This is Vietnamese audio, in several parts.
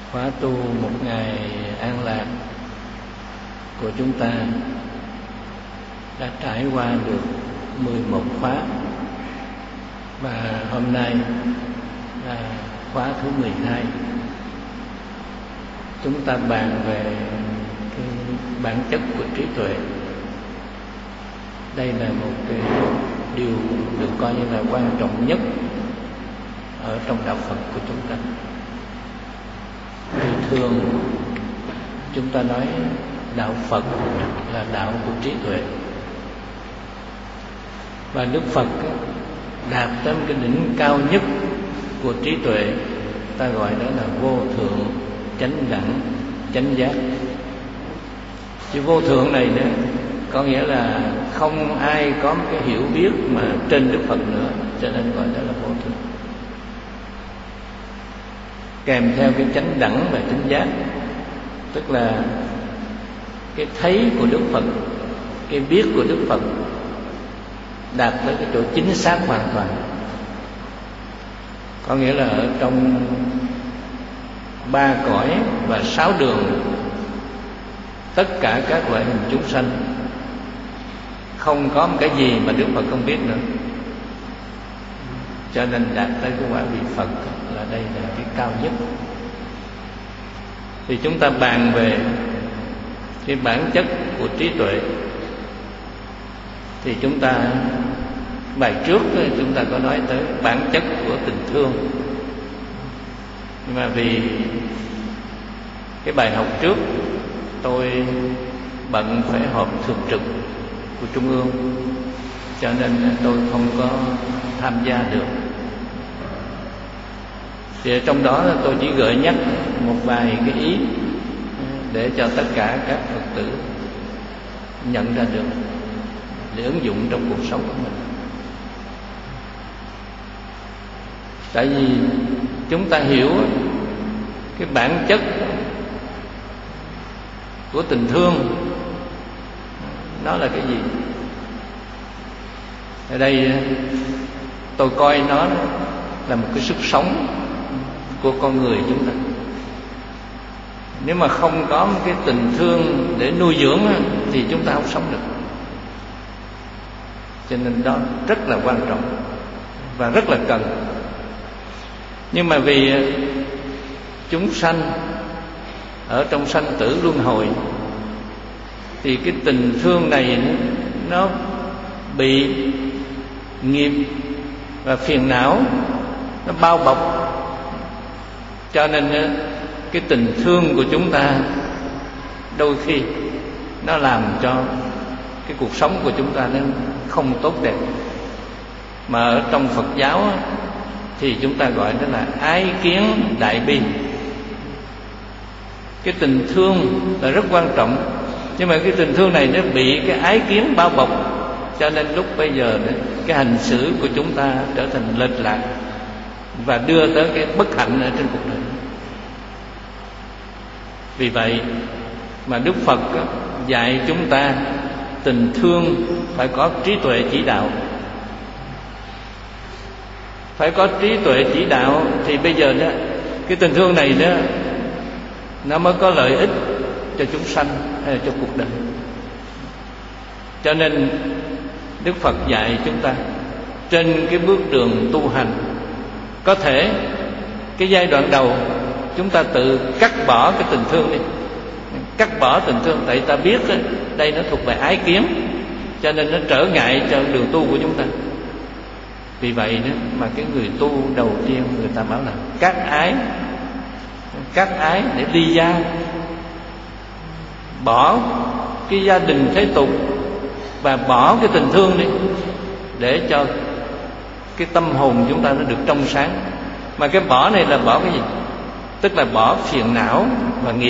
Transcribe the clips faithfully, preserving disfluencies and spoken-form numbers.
khóa tu một ngày an lạc của chúng ta đã trải qua được mười một khóa, và hôm nay là khóa thứ mười hai. Chúng ta bàn về cái bản chất của trí tuệ. Đây là một cái điều được coi như là quan trọng nhất ở trong đạo Phật của chúng ta. Thì thường chúng ta nói đạo Phật là đạo của trí tuệ, và Đức Phật đạt tới cái đỉnh cao nhất của trí tuệ, ta gọi đó là vô thượng chánh đẳng chánh giác. Chữ vô thượng này nữa có nghĩa là không ai có một cái hiểu biết mà trên Đức Phật nữa, cho nên gọi đó là vô thượng. Kèm theo cái chánh đẳng và chánh giác, tức là cái thấy của Đức Phật, cái biết của Đức Phật đạt tới cái chỗ chính xác hoàn toàn. Có nghĩa là ở trong ba cõi và sáu đường, tất cả các loại hình chúng sanh không có một cái gì mà Đức Phật không biết nữa. Cho nên đạt tới cái quả vị Phật là đây là cái cao nhất. Thì chúng ta bàn về cái bản chất của trí tuệ, thì chúng ta bài trước chúng ta có nói tới bản chất của tình thương. Nhưng mà vì cái bài học trước tôi bận phải họp thường trực của Trung ương, cho nên tôi không có tham gia được. Thì trong đó tôi chỉ gợi nhắc một vài cái ý để cho tất cả các Phật tử nhận ra được, để ứng dụng trong cuộc sống của mình. Tại vì chúng ta hiểu cái bản chất của tình thương nó là cái gì. Ở đây tôi coi nó là một cái sức sống của con người chúng ta. Nếu mà không có một cái tình thương để nuôi dưỡng thì chúng ta không sống được. Cho nên đó rất là quan trọng và rất là cần. Nhưng mà vì chúng sanh ở trong sanh tử luân hồi, thì cái tình thương này nó bị nghiệp và phiền não nó bao bọc, cho nên cái tình thương của chúng ta đôi khi nó làm cho cái cuộc sống của chúng ta nó không tốt đẹp. Mà ở trong Phật giáo thì chúng ta gọi đó là ái kiến đại bi. Cái tình thương là rất quan trọng, nhưng mà cái tình thương này nó bị cái ái kiến bao bọc, cho nên lúc bây giờ cái hành xử của chúng ta trở thành lệch lạc và đưa tới cái bất hạnh ở trên cuộc đời. Vì vậy mà Đức Phật dạy chúng ta tình thương phải có trí tuệ chỉ đạo. Phải có trí tuệ chỉ đạo thì bây giờ đó, cái tình thương này đó nó mới có lợi ích cho chúng sanh hay là cho cuộc đời. Cho nên Đức Phật dạy chúng ta trên cái bước đường tu hành, có thể cái giai đoạn đầu chúng ta tự cắt bỏ cái tình thương đi, cắt bỏ tình thương, tại ta biết đây nó thuộc về ái kiến, cho nên nó trở ngại cho đường tu của chúng ta. Vì vậy đó mà cái người tu đầu tiên người ta bảo là cắt ái, cắt ái để ly gia, bỏ cái gia đình thế tục và bỏ cái tình thương đi, để cho cái tâm hồn chúng ta nó được trong sáng. Mà cái bỏ này là bỏ cái gì? Tức là bỏ phiền não và nghiệp.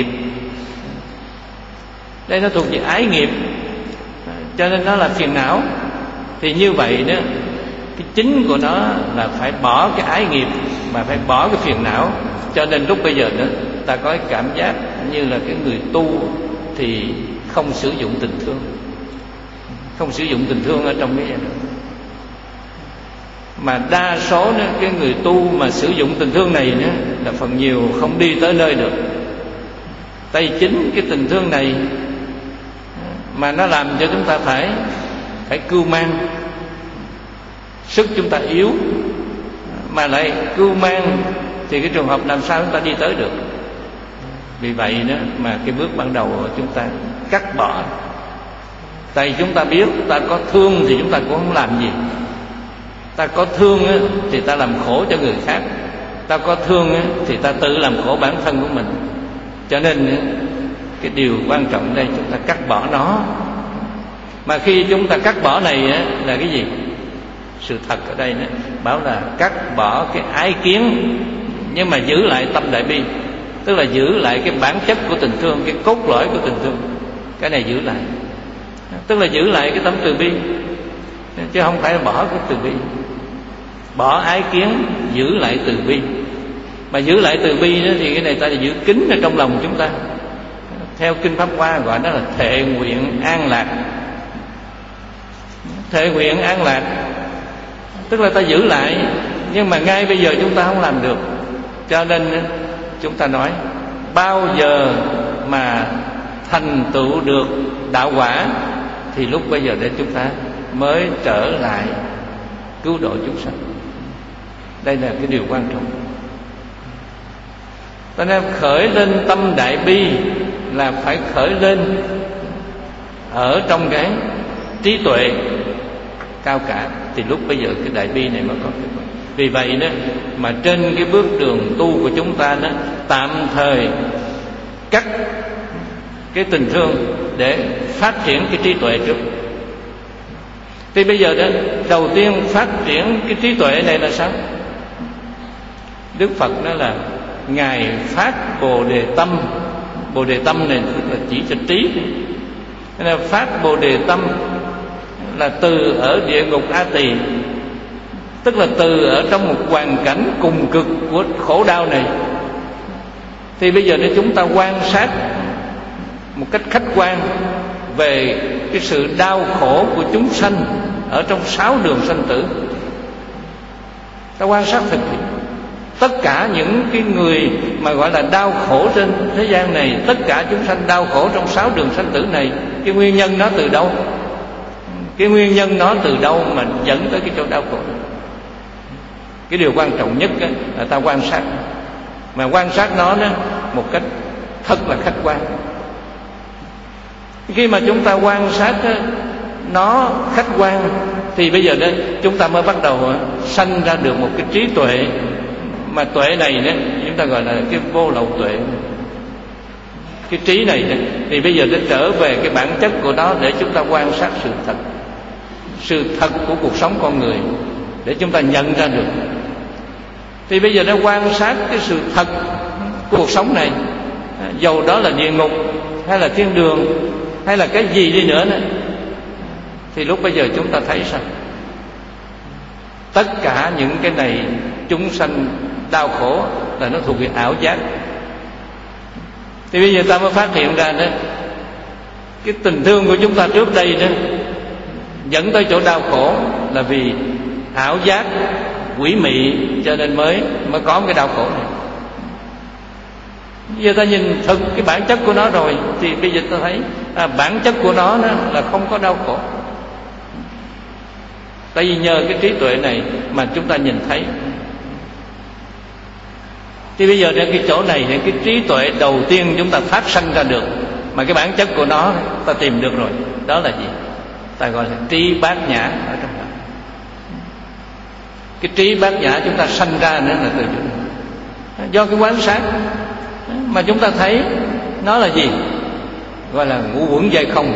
Đây nó thuộc về ái nghiệp, cho nên nó là phiền não. Thì như vậy đó, cái chính của nó là phải bỏ cái ái nghiệp mà phải bỏ cái phiền não. Cho nên lúc bây giờ đó ta có cái cảm giác như là cái người tu thì không sử dụng tình thương, không sử dụng tình thương ở trong cái giai đoạn. Mà đa số đó, cái người tu mà sử dụng tình thương này nữa là phần nhiều không đi tới nơi được. Tại chính cái tình thương này mà nó làm cho chúng ta phải phải cưu mang. Sức chúng ta yếu mà lại cưu mang thì cái trường hợp làm sao chúng ta đi tới được. Vì vậy đó mà cái bước ban đầu chúng ta cắt bỏ. Tại chúng ta biết ta có thương thì chúng ta cũng không làm gì. Ta có thương thì ta làm khổ cho người khác. Ta có thương thì ta tự làm khổ bản thân của mình. Cho nên cái điều quan trọng đây chúng ta cắt bỏ nó. Mà khi chúng ta cắt bỏ này là cái gì? Sự thật ở đây bảo là cắt bỏ cái ái kiến, nhưng mà giữ lại tâm đại bi. Tức là giữ lại cái bản chất của tình thương, cái cốt lõi của tình thương. Cái này giữ lại, tức là giữ lại cái tâm từ bi, chứ không phải là bỏ cái từ bi. Bỏ ái kiến, giữ lại từ bi. Mà giữ lại từ bi đó thì cái này ta giữ kín ở trong lòng chúng ta. Theo Kinh Pháp Hoa gọi đó là thệ nguyện an lạc. Thệ nguyện an lạc tức là ta giữ lại, nhưng mà ngay bây giờ chúng ta không làm được. Cho nên chúng ta nói bao giờ mà thành tựu được đạo quả thì lúc bây giờ để chúng ta mới trở lại cứu độ chúng sanh. Đây là cái điều quan trọng. Cho nên khởi lên tâm đại bi là phải khởi lên ở trong cái trí tuệ cao cả, thì lúc bây giờ cái đại bi này mới có kết quả. Vì vậy đó mà trên cái bước đường tu của chúng ta đó, tạm thời cắt cái tình thương để phát triển cái trí tuệ trước. Thì bây giờ đó đầu tiên phát triển cái trí tuệ này là sao? Đức Phật nói là Ngài phát Bồ Đề Tâm. Bồ Đề Tâm này tức là chỉ cho trí. Nên là phát Bồ Đề Tâm là từ ở địa ngục A Tỳ, tức là từ ở trong một hoàn cảnh cùng cực của khổ đau này. Thì bây giờ để chúng ta quan sát một cách khách quan về cái sự đau khổ của chúng sanh ở trong sáu đường sanh tử. Ta quan sát thực hiện tất cả những cái người mà gọi là đau khổ trên thế gian này, tất cả chúng sanh đau khổ trong sáu đường sanh tử này, cái nguyên nhân nó từ đâu? Cái nguyên nhân nó từ đâu mà dẫn tới cái chỗ đau khổ? Cái điều quan trọng nhất là ta quan sát, mà quan sát nó đó một cách thật là khách quan. Khi mà chúng ta quan sát nó khách quan thì bây giờ đó chúng ta mới bắt đầu sanh ra được một cái trí tuệ. Mà tuệ này đó, chúng ta gọi là cái vô lậu tuệ. Cái trí này đó, thì bây giờ nó trở về cái bản chất của nó để chúng ta quan sát sự thật, sự thật của cuộc sống con người, để chúng ta nhận ra được. Thì bây giờ nó quan sát cái sự thật của cuộc sống này, dầu đó là địa ngục hay là thiên đường hay là cái gì đi nữa đó, thì lúc bây giờ chúng ta thấy sao? Tất cả những cái này chúng sanh đau khổ là nó thuộc về ảo giác. Thì bây giờ ta mới phát hiện ra đó, cái tình thương của chúng ta trước đây đó dẫn tới chỗ đau khổ là vì ảo giác quỷ mị, cho nên mới mới có cái đau khổ này. Bây giờ ta nhìn thực cái bản chất của nó rồi thì bây giờ ta thấy à, bản chất của nó đó là không có đau khổ. Tại vì nhờ cái trí tuệ này mà chúng ta nhìn thấy. Thì bây giờ đến cái chỗ này, cái trí tuệ đầu tiên chúng ta phát sanh ra được, mà cái bản chất của nó ta tìm được rồi. Đó là gì? Ta gọi là trí bát nhã ở trong đó. Cái trí bát nhã chúng ta sanh ra nữa là từ chỗ này. Do cái quan sát mà chúng ta thấy nó là gì? Gọi là ngũ uẩn dây không.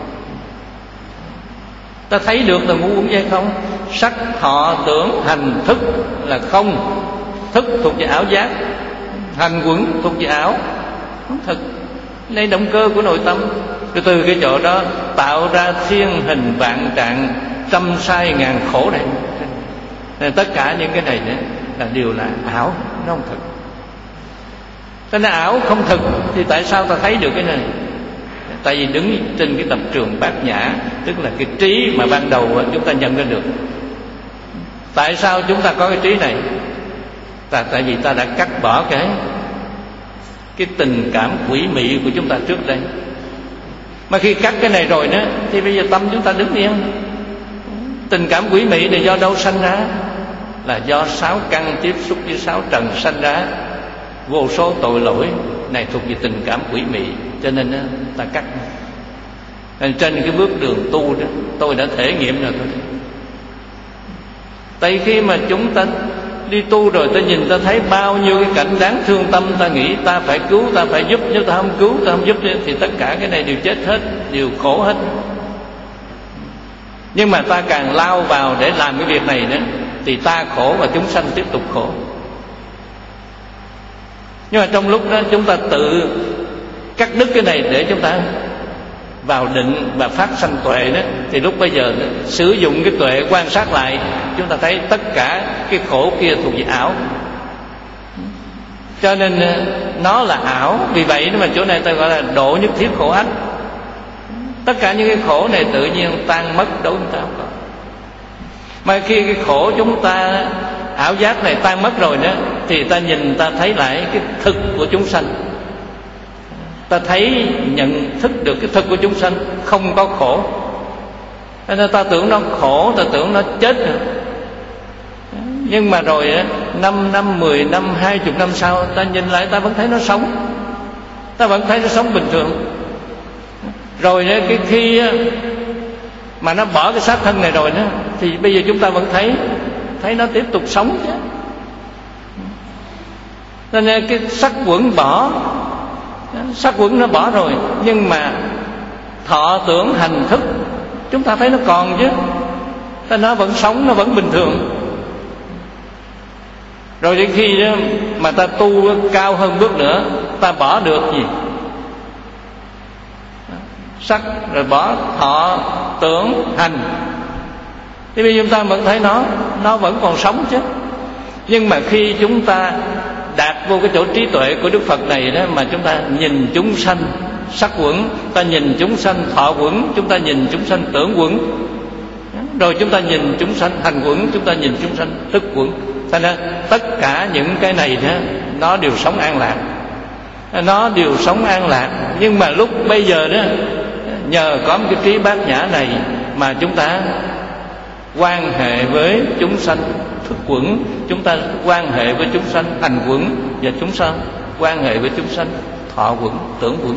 Ta thấy được là ngũ uẩn dây không. Sắc, thọ, tưởng, hành, thức là không. Thức thuộc về ảo giác, hành quẩn thuộc về ảo thực. Đây động cơ của nội tâm. Rồi từ cái chỗ đó tạo ra thiên hình vạn trạng, trăm sai ngàn khổ này. Nên tất cả những cái này là đều là ảo, nó không thực. Thế nên ảo không thực thì tại sao ta thấy được cái này? Tại vì đứng trên cái tập trường bát nhã, tức là cái trí mà ban đầu chúng ta nhận ra được. Tại sao chúng ta có cái trí này? ta tại vì ta đã cắt bỏ cái cái tình cảm quỷ mị của chúng ta trước đây. Mà khi cắt cái này rồi đó thì bây giờ tâm chúng ta đứng yên. Tình cảm quỷ mị này do đâu sanh ra? Là do sáu căn tiếp xúc với sáu trần sanh ra. Vô số tội lỗi này thuộc về tình cảm quỷ mị, cho nên đó, ta cắt. Nên trên cái bước đường tu đó tôi đã thể nghiệm rồi thôi. Tại khi mà chúng ta đi tu rồi, ta nhìn ta thấy bao nhiêu cái cảnh đáng thương tâm, ta nghĩ ta phải cứu, ta phải giúp. Nếu ta không cứu, ta không giúp thì tất cả cái này đều chết hết, đều khổ hết. Nhưng mà ta càng lao vào để làm cái việc này nữa thì ta khổ và chúng sanh tiếp tục khổ. Nhưng mà trong lúc đó chúng ta tự cắt đứt cái này để chúng ta vào định và phát sanh tuệ đó, thì lúc bây giờ đó, sử dụng cái tuệ quan sát lại, chúng ta thấy tất cả cái khổ kia thuộc về ảo. Cho nên nó là ảo. Vì vậy mà chỗ này ta gọi là độ nhất thiết khổ ách. Tất cả những cái khổ này tự nhiên tan mất, đối với ta không có. Mà khi cái khổ chúng ta ảo giác này tan mất rồi đó, thì ta nhìn ta thấy lại cái thực của chúng sanh. Ta thấy nhận thức được cái thực của chúng sanh không có khổ. Nên ta tưởng nó khổ, ta tưởng nó chết rồi. Nhưng mà rồi năm năm, mười năm, hai chục năm sau, ta nhìn lại ta vẫn thấy nó sống. Ta vẫn thấy nó sống bình thường. Rồi cái khi mà nó bỏ cái xác thân này rồi đó, thì bây giờ chúng ta vẫn thấy thấy nó tiếp tục sống chứ. Nên cái sắc quẩn bỏ, sắc quẩn nó bỏ rồi, nhưng mà thọ tưởng hành thức chúng ta thấy nó còn chứ. Ta nó vẫn sống, nó vẫn bình thường. Rồi đến khi đó mà ta tu cao hơn bước nữa, ta bỏ được gì? Sắc, rồi bỏ thọ tưởng hành, thì bây giờ chúng ta vẫn thấy nó nó vẫn còn sống chứ. Nhưng mà khi chúng ta đạt vô cái chỗ trí tuệ của Đức Phật này đó, mà chúng ta nhìn chúng sanh sắc quẩn, ta nhìn chúng sanh thọ quẩn, chúng ta nhìn chúng sanh tưởng quẩn, rồi chúng ta nhìn chúng sanh hành quẩn, chúng ta nhìn chúng sanh thức quẩn. Thành ra tất cả những cái này đó, nó đều sống an lạc, nó đều sống an lạc. Nhưng mà lúc bây giờ đó, nhờ có một cái trí bát nhã này mà chúng ta quan hệ với chúng sanh thức quẩn, chúng ta quan hệ với chúng sanh hành quẩn, và chúng sanh quan hệ với chúng sanh thọ quẩn, tưởng quẩn.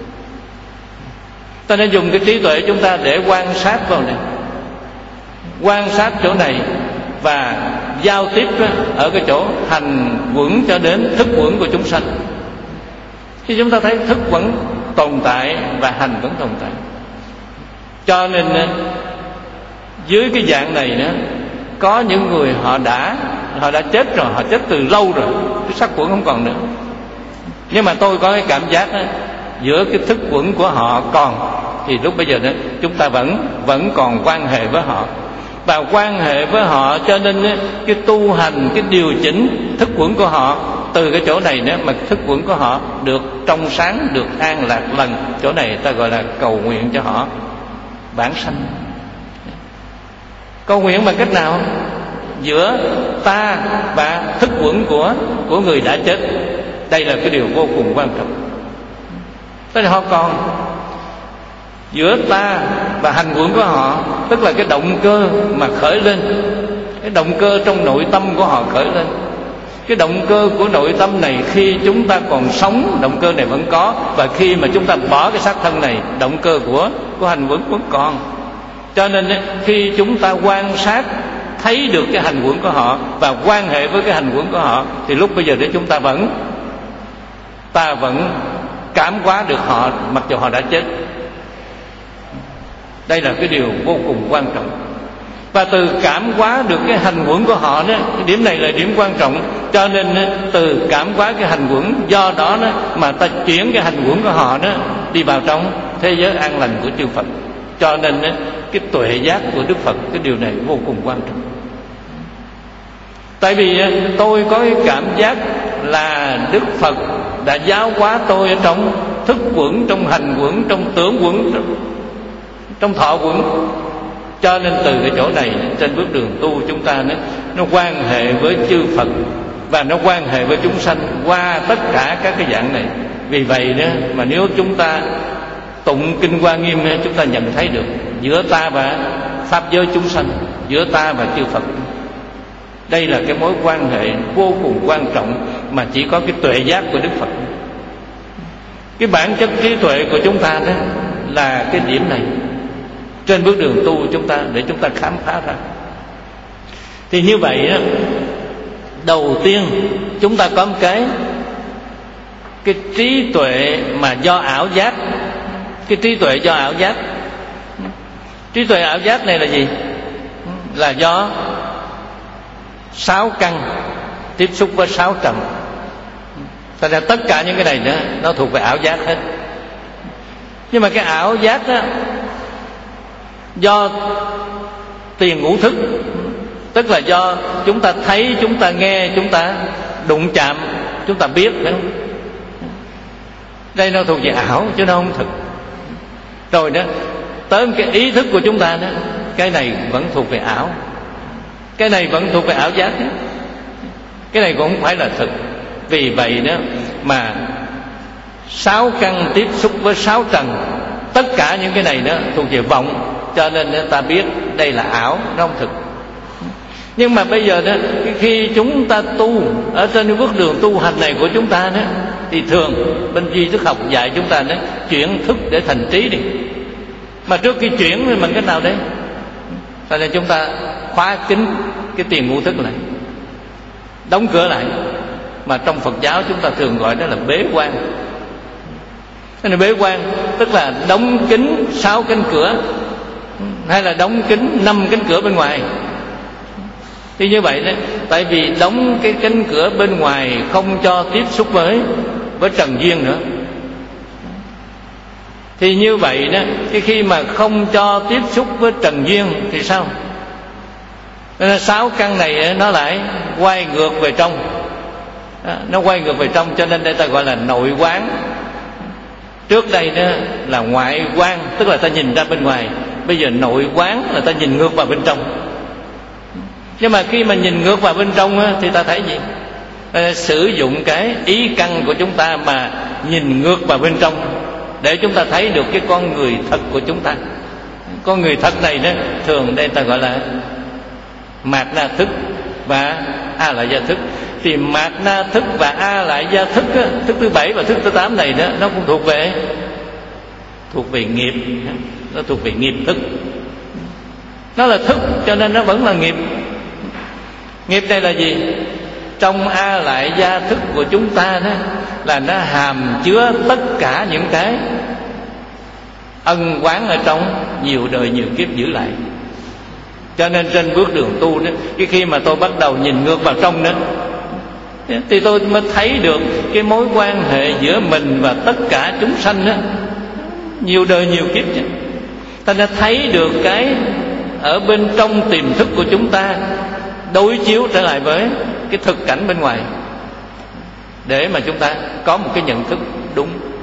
Ta nên dùng cái trí tuệ chúng ta để quan sát vào này, quan sát chỗ này và giao tiếp ở cái chỗ hành quẩn cho đến thức quẩn của chúng sanh. Khi chúng ta thấy thức vẫn tồn tại và hành vẫn tồn tại, cho nên dưới cái dạng này đó, có những người họ đã họ đã chết rồi, họ chết từ lâu rồi, cái sắc quẩn không còn nữa. Nhưng mà tôi có cái cảm giác đó, giữa cái thức quẩn của họ còn, thì lúc bây giờ đó chúng ta vẫn vẫn còn quan hệ với họ, và quan hệ với họ cho nên cái tu hành, cái điều chỉnh thức quẩn của họ từ cái chỗ này nữa, mà thức quẩn của họ được trong sáng, được an lạc lần. Chỗ này ta gọi là cầu nguyện cho họ bản sanh. Cầu nguyện bằng cách nào? Giữa ta và thức quẩn của của người đã chết. Đây là cái điều vô cùng quan trọng. Tức là họ còn giữa ta và hành quẩn của họ, tức là cái động cơ mà khởi lên, cái động cơ trong nội tâm của họ khởi lên. Cái động cơ của nội tâm này khi chúng ta còn sống, động cơ này vẫn có, và khi mà chúng ta bỏ cái xác thân này, động cơ của của hành quẩn vẫn còn. Cho nên khi chúng ta quan sát thấy được cái hành quẩn của họ và quan hệ với cái hành quẩn của họ, thì lúc bây giờ để chúng ta vẫn ta vẫn cảm hóa được họ mặc dù họ đã chết. Đây là cái điều vô cùng quan trọng. Và từ cảm hóa được cái hành quẩn của họ đó, cái điểm này là điểm quan trọng. Cho nên từ cảm hóa cái hành quẩn, do đó, đó mà ta chuyển cái hành quẩn của họ đó đi vào trong thế giới an lành của chư Phật. Cho nên cái tuệ giác của Đức Phật, cái điều này vô cùng quan trọng. Tại vì tôi có cái cảm giác là Đức Phật đã giáo hóa tôi ở trong thức quẩn, trong hành quẩn, trong tưởng quẩn, trong, trong thọ quẩn. Cho nên từ cái chỗ này, trên bước đường tu chúng ta nó, nó quan hệ với chư Phật và nó quan hệ với chúng sanh qua tất cả các cái dạng này. Vì vậy đó mà nếu chúng ta tụng kinh Hoa Nghiêm, chúng ta nhận thấy được giữa ta và pháp giới chúng sanh, giữa ta và chư Phật. Đây là cái mối quan hệ vô cùng quan trọng mà chỉ có cái tuệ giác của Đức Phật. Cái bản chất trí tuệ của chúng ta đó là cái điểm này trên bước đường tu chúng ta, để chúng ta khám phá ra. Thì như vậy đó, đầu tiên chúng ta có một cái cái trí tuệ mà do ảo giác. Cái trí tuệ do ảo giác. Trí tuệ ảo giác này là gì? Là do sáu căn tiếp xúc với sáu trần. Thật ra tất cả những cái này đó, nó thuộc về ảo giác hết. Nhưng mà cái ảo giác đó do tiền ngũ thức, tức là do chúng ta thấy, chúng ta nghe, chúng ta đụng chạm, chúng ta biết, phải không? Đây nó thuộc về ảo chứ nó không thực. Rồi đó, tới cái ý thức của chúng ta đó, cái này vẫn thuộc về ảo, cái này vẫn thuộc về ảo giác đó. Cái này cũng không phải là thực. Vì vậy đó mà sáu căn tiếp xúc với sáu trần, tất cả những cái này đó thuộc về vọng, cho nên ta biết đây là ảo, nó không thực. Nhưng mà bây giờ đó, khi chúng ta tu ở trên cái bước đường tu hành này của chúng ta đó, thì thường bên duy thức học dạy chúng ta đó, chuyển thức để thành trí đi. Mà trước khi chuyển thì mình cái nào đấy? Cho nên chúng ta khóa kín cái tiền ngũ thức lại, đóng cửa lại. Mà trong Phật giáo chúng ta thường gọi đó là bế quan. Cái này bế quan tức là đóng kín sáu cánh cửa, hay là đóng kín năm cánh cửa bên ngoài. Thì như vậy đó, tại vì đóng cái cánh cửa bên ngoài không cho tiếp xúc với với trần duyên nữa. Thì như vậy đó, cái khi mà không cho tiếp xúc với trần duyên thì sao? Nên sáu căn này nó lại quay ngược về trong. Nó quay ngược về trong, cho nên đây ta gọi là nội quán. Trước đây đó là ngoại quán, tức là ta nhìn ra bên ngoài. Bây giờ nội quán là ta nhìn ngược vào bên trong. Nhưng mà khi mà nhìn ngược vào bên trong á, thì ta thấy gì? Ta sử dụng cái ý căn của chúng ta mà nhìn ngược vào bên trong, để chúng ta thấy được cái con người thật của chúng ta. Con người thật này đó, thường đây ta gọi là mạt na thức và a lại gia thức. Thì mạt na thức và a lại gia thức á, thức thứ bảy và thức thứ tám này đó, nó cũng thuộc về thuộc về nghiệp. Nó thuộc về nghiệp thức. Nó là thức cho nên nó vẫn là nghiệp. Nghiệp đây là gì? Trong a lại gia thức của chúng ta đó, là nó hàm chứa tất cả những cái ân oán ở trong nhiều đời nhiều kiếp giữ lại. Cho nên trên bước đường tu đó, cái khi mà tôi bắt đầu nhìn ngược vào trong đó, thì tôi mới thấy được cái mối quan hệ giữa mình và tất cả chúng sanh đó, nhiều đời nhiều kiếp chứ. Ta đã thấy được cái ở bên trong tiềm thức của chúng ta đối chiếu trở lại với cái thực cảnh bên ngoài, để mà chúng ta có một cái nhận thức đúng.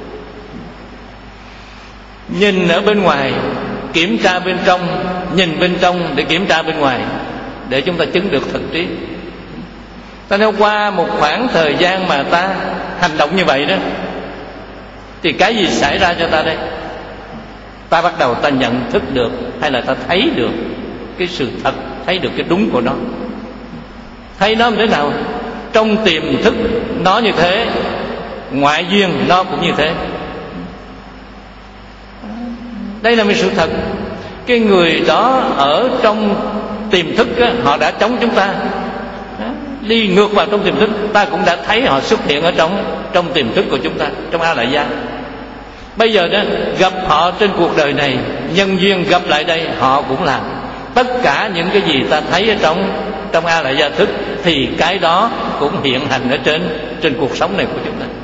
Nhìn ở bên ngoài, kiểm tra bên trong, nhìn bên trong để kiểm tra bên ngoài, để chúng ta chứng được thực trí. Ta nói qua một khoảng thời gian mà ta hành động như vậy đó, thì cái gì xảy ra cho ta đây? Ta bắt đầu ta nhận thức được, hay là ta thấy được cái sự thật, thấy được cái đúng của nó. Thấy nó như thế nào? Trong tiềm thức nó như thế, ngoại duyên nó cũng như thế. Đây là một sự thật. Cái người đó ở trong tiềm thức á, họ đã chống chúng ta, đi ngược vào trong tiềm thức, ta cũng đã thấy họ xuất hiện ở trong trong tiềm thức của chúng ta, trong a lại gia. Bây giờ đó gặp họ trên cuộc đời này, nhân duyên gặp lại đây, họ cũng làm tất cả những cái gì ta thấy ở trong trong a lại gia thức, thì cái đó cũng hiện hành ở trên trên cuộc sống này của chúng ta.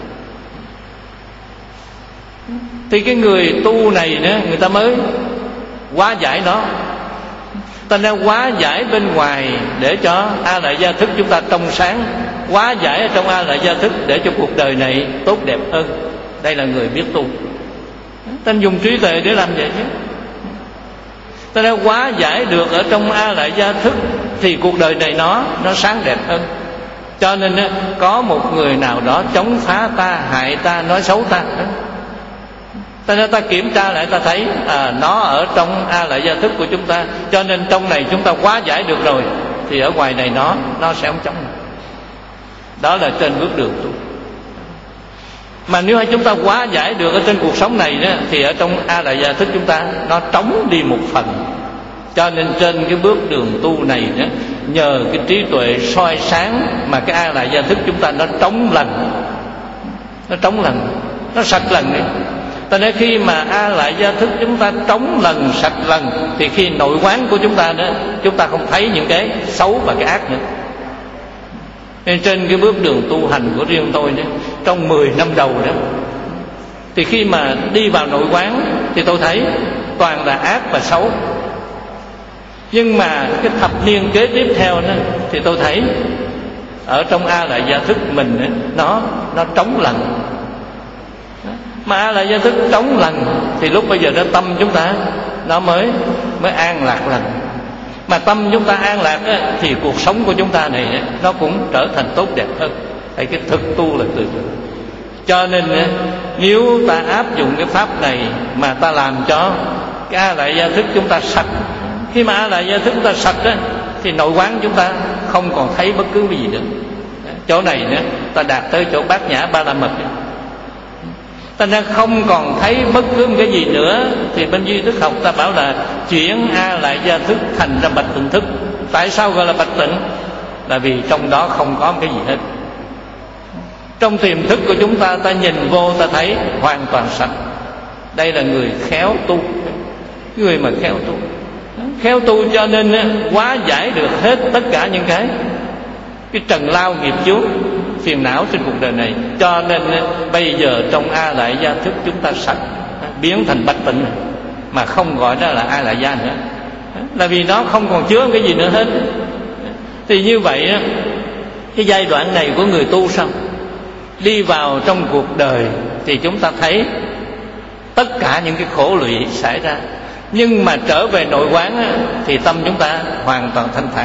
Thì cái người tu này đó, người ta mới hóa giải nó. Ta nên hóa giải bên ngoài để cho a lại gia thức chúng ta trong sáng, hóa giải ở trong a lại gia thức để cho cuộc đời này tốt đẹp hơn. Đây là người biết tu. Ta dùng trí tuệ để làm vậy chứ. Ta đã hóa giải được ở trong a lại gia thức, thì cuộc đời này nó nó sáng đẹp hơn. Cho nên có một người nào đó chống phá ta, hại ta, nói xấu ta, ta nên ta kiểm tra lại, ta thấy à, nó ở trong A Lại Gia Thức của chúng ta, cho nên trong này chúng ta hóa giải được rồi, thì ở ngoài này nó nó sẽ không chống. Đó là trên bước đường tu. Mà nếu hay chúng ta hóa giải được ở trên cuộc sống này đó, thì ở trong A Lại Gia Thức chúng ta nó trống đi một phần. Cho nên trên cái bước đường tu này đó, nhờ cái trí tuệ soi sáng mà cái A Lại Gia Thức chúng ta nó trống lần, nó trống lần, nó sạch lần đấy. Ta nói khi mà A Lại Gia Thức chúng ta trống lần, sạch lần, thì khi nội quán của chúng ta đó, chúng ta không thấy những cái xấu và cái ác nữa. Nên trên cái bước đường tu hành của riêng tôi đó, trong mười năm đầu đó, thì khi mà đi vào nội quán thì tôi thấy toàn là ác và xấu. Nhưng mà cái thập niên kế tiếp theo đó, thì tôi thấy ở trong A Lại Gia Thức mình đó, nó nó trống lần. Mà A Lại Gia Thức trống lần thì lúc bây giờ đó tâm chúng ta nó mới mới an lạc lần. Mà tâm chúng ta an lạc á, thì cuộc sống của chúng ta này á, nó cũng trở thành tốt đẹp hơn. Tại cái thực tu là từ từ. Cho nên á, nếu ta áp dụng cái pháp này mà ta làm cho cái A Lại Gia Thức chúng ta sạch, khi mà A Lại Gia Thức chúng ta sạch á, thì nội quán chúng ta không còn thấy bất cứ cái gì nữa. Chỗ này nữa, ta đạt tới chỗ Bát Nhã Ba La Mật ấy. Ta nên không còn thấy bất cứ một cái gì nữa, thì bên duy thức học ta bảo là chuyển A Lại Gia Thức thành ra bạch tịnh thức. Tại sao gọi là bạch tịnh? Là vì trong đó không có một cái gì hết. Trong tiềm thức của chúng ta, ta nhìn vô ta thấy hoàn toàn sạch. Đây là người khéo tu, người mà khéo tu, khéo tu cho nên hóa giải được hết tất cả những cái cái trần lao nghiệp chướng phiền não trên cuộc đời này. Cho nên bây giờ trong A Lại Gia Thức chúng ta sạch, biến thành bạch tịnh, mà không gọi đó là A Lại Gia nữa, là vì nó không còn chứa cái gì nữa hết. Thì như vậy cái giai đoạn này của người tu sao đi vào trong cuộc đời thì chúng ta thấy tất cả những cái khổ lụy xảy ra, nhưng mà trở về nội quán thì tâm chúng ta hoàn toàn thanh thản.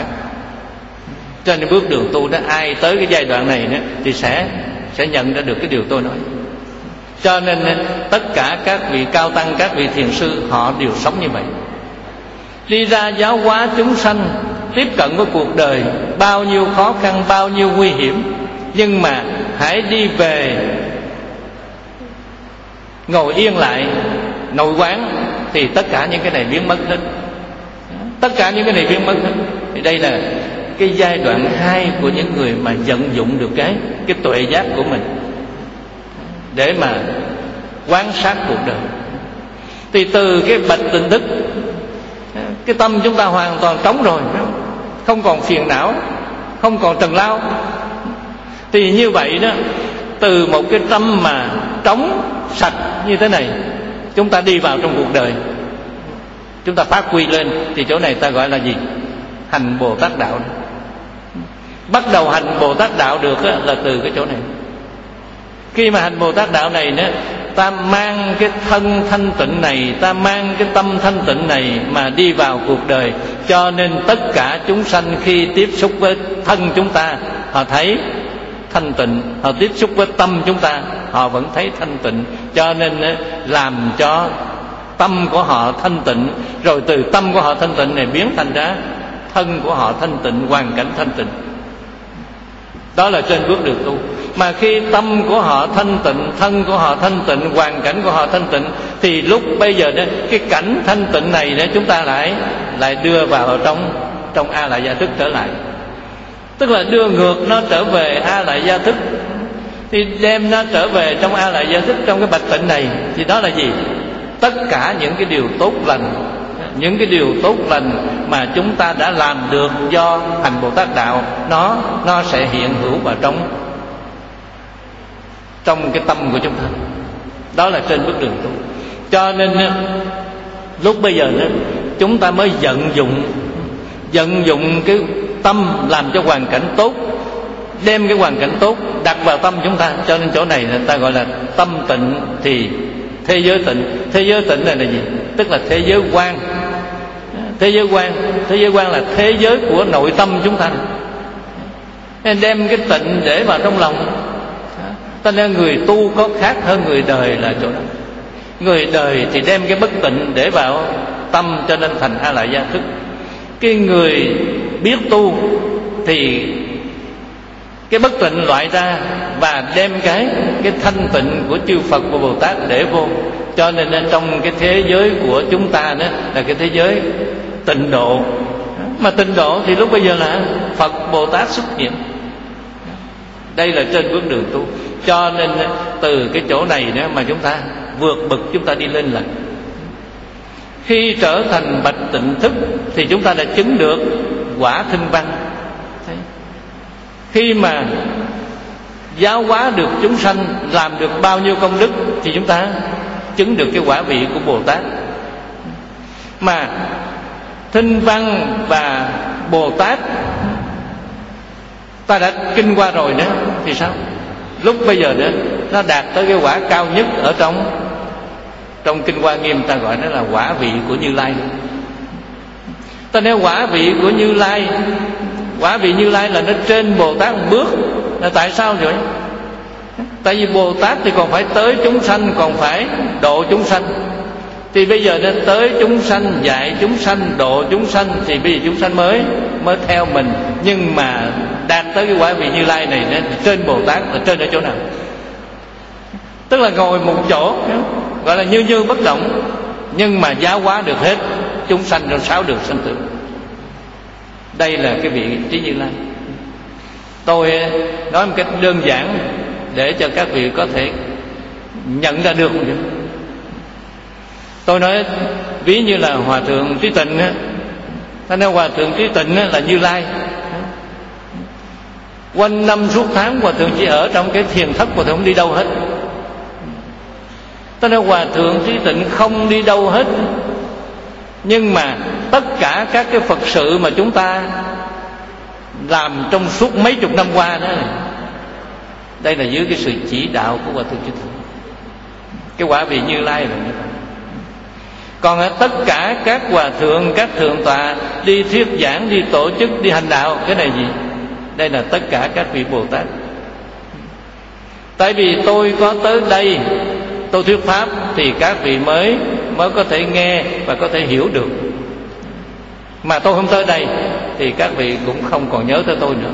Trên bước đường tu đó, ai tới cái giai đoạn này nữa thì sẽ sẽ nhận ra được cái điều tôi nói. Cho nên tất cả các vị cao tăng, các vị thiền sư họ đều sống như vậy, đi ra giáo hóa chúng sanh, tiếp cận với cuộc đời bao nhiêu khó khăn, bao nhiêu nguy hiểm, nhưng mà hãy đi về ngồi yên lại nội quán thì tất cả những cái này biến mất hết. Tất cả những cái này biến mất hết. Thì đây là cái giai đoạn hai của những người mà vận dụng được cái cái tuệ giác của mình để mà quan sát cuộc đời. Thì từ cái bạch tịnh thức, cái tâm chúng ta hoàn toàn trống rồi, không còn phiền não, không còn trần lao. Thì như vậy đó, từ một cái tâm mà trống sạch như thế này, chúng ta đi vào trong cuộc đời, chúng ta phát huy lên, thì chỗ này ta gọi là gì? Hành Bồ Tát đạo. Bắt đầu hành Bồ Tát đạo được á, là từ cái chỗ này. Khi mà hành Bồ Tát đạo này nữa, ta mang cái thân thanh tịnh này, ta mang cái tâm thanh tịnh này mà đi vào cuộc đời. Cho nên tất cả chúng sanh khi tiếp xúc với thân chúng ta, họ thấy thanh tịnh. Họ tiếp xúc với tâm chúng ta, họ vẫn thấy thanh tịnh. Cho nên làm cho tâm của họ thanh tịnh, rồi từ tâm của họ thanh tịnh này biến thành ra thân của họ thanh tịnh, hoàn cảnh thanh tịnh. Đó là trên bước đường tu. Mà khi tâm của họ thanh tịnh, thân của họ thanh tịnh, hoàn cảnh của họ thanh tịnh, thì lúc bây giờ đó, cái cảnh thanh tịnh này đó, chúng ta lại lại đưa vào trong trong A Lại Gia Thức trở lại. Tức là đưa ngược nó trở về A Lại Gia Thức. Thì đem nó trở về trong A Lại Gia Thức, trong cái bạch tịnh này, thì đó là gì? Tất cả những cái điều tốt lành, những cái điều tốt lành mà chúng ta đã làm được do hành Bồ Tát đạo, nó nó sẽ hiện hữu vào trong trong cái tâm của chúng ta. Đó là trên bước đường tu. Cho nên lúc bây giờ chúng ta mới vận dụng vận dụng cái tâm làm cho hoàn cảnh tốt, đem cái hoàn cảnh tốt đặt vào tâm chúng ta. Cho nên chỗ này người ta gọi là tâm tịnh thì thế giới tịnh. Thế giới tịnh này là gì? Tức là thế giới quan. Thế giới quan, thế giới quan là thế giới của nội tâm chúng ta. nên đem cái tịnh để vào trong lòng. Cho nên người tu có khác hơn người đời là chỗ đó. Người đời thì đem cái bất tịnh để vào tâm, cho nên thành A Lại Gia thức. Cái người biết tu thì cái bất tịnh loại ra và đem cái cái thanh tịnh của chư Phật và Bồ Tát để vô. Cho nên trong cái thế giới của chúng ta đó là cái thế giới tịnh độ. Mà tịnh độ thì lúc bây giờ là Phật Bồ Tát xuất hiện. Đây là trên bước đường tu. Cho nên từ cái chỗ này đó mà chúng ta vượt bậc, chúng ta đi lên lần. Khi trở thành bạch tịnh thức thì chúng ta đã chứng được quả thinh văn. Khi mà giáo hóa được chúng sanh, làm được bao nhiêu công đức thì chúng ta chứng được cái quả vị của Bồ Tát. Mà thinh văn và Bồ Tát ta đã kinh qua rồi nữa thì sao? Lúc bây giờ nữa nó đạt tới cái quả cao nhất ở trong trong kinh Hoa Nghiêm, ta gọi nó là quả vị của Như Lai. Ta nói quả vị của Như Lai, quả vị Như Lai là nó trên Bồ Tát một bước. Là tại sao vậy? Tại vì Bồ Tát thì còn phải tới chúng sanh, còn phải độ chúng sanh. Thì bây giờ nên tới chúng sanh, dạy chúng sanh, độ chúng sanh, thì bây giờ chúng sanh mới mới theo mình. Nhưng mà đạt tới cái quả vị Như Lai này nên trên Bồ Tát là trên ở chỗ nào? Tức là ngồi một chỗ, gọi là như như bất động, nhưng mà giáo hóa được hết chúng sanh trong sáu đường sanh tử. Đây là cái vị trí Như Lai. Tôi nói một cách đơn giản để cho các vị có thể nhận ra được. Tôi nói ví như là Hòa Thượng Trí Tịnh á, ta nói Hòa Thượng Trí Tịnh á là Như Lai. Quanh năm suốt tháng Hòa Thượng chỉ ở trong cái thiền thất, Hòa Thượng không đi đâu hết. Ta nói Hòa Thượng Trí Tịnh không đi đâu hết, nhưng mà tất cả các cái Phật sự mà chúng ta làm trong suốt mấy chục năm qua đó, đây là dưới cái sự chỉ đạo của Hòa Thượng Trí Tịnh. Cái quả vị Như Lai là như vậy. Còn tất cả các hòa thượng, các thượng tọa đi thuyết giảng, đi tổ chức, đi hành đạo, cái này gì? Đây là tất cả các vị Bồ Tát. Tại vì tôi có tới đây, tôi thuyết pháp thì các vị mới mới có thể nghe và có thể hiểu được. Mà tôi không tới đây thì các vị cũng không còn nhớ tới tôi nữa.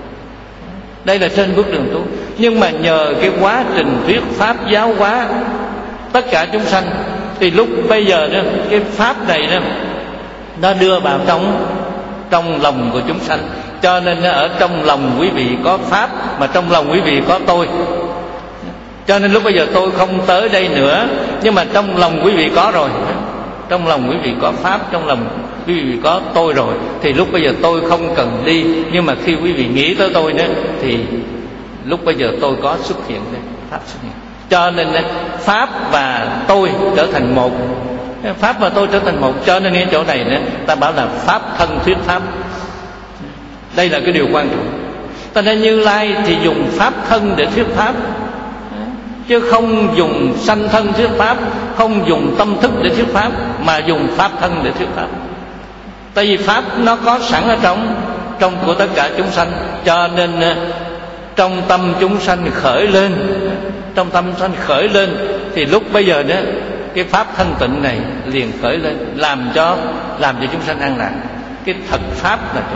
Đây là trên bước đường tu. Nhưng mà nhờ cái quá trình thuyết pháp giáo hóa tất cả chúng sanh, thì lúc bây giờ đó, cái pháp này đó, nó đưa vào trong trong lòng của chúng sanh. Cho nên ở trong lòng quý vị có pháp, mà trong lòng quý vị có tôi. Cho nên lúc bây giờ tôi không tới đây nữa, nhưng mà trong lòng quý vị có rồi. Trong lòng quý vị có pháp, trong lòng quý vị có tôi rồi, thì lúc bây giờ tôi không cần đi. Nhưng mà khi quý vị nghĩ tới tôi nữa, thì lúc bây giờ tôi có xuất hiện đây, pháp xuất hiện. Cho nên pháp và tôi trở thành một. Pháp và tôi trở thành một. Cho nên cái chỗ này nữa, ta bảo là pháp thân thuyết pháp. Đây là cái điều quan trọng. Ta nên Như Lai thì dùng pháp thân để thuyết pháp, chứ không dùng sanh thân thuyết pháp, không dùng tâm thức để thuyết pháp, mà dùng pháp thân để thuyết pháp. Tại vì pháp nó có sẵn ở trong trong của tất cả chúng sanh. Cho nên trong tâm chúng sanh khởi lên, trong tâm sanh khởi lên, thì lúc bây giờ đó cái pháp thanh tịnh này liền khởi lên, làm cho làm cho chúng sanh an lạc. Cái thật pháp là chỗ.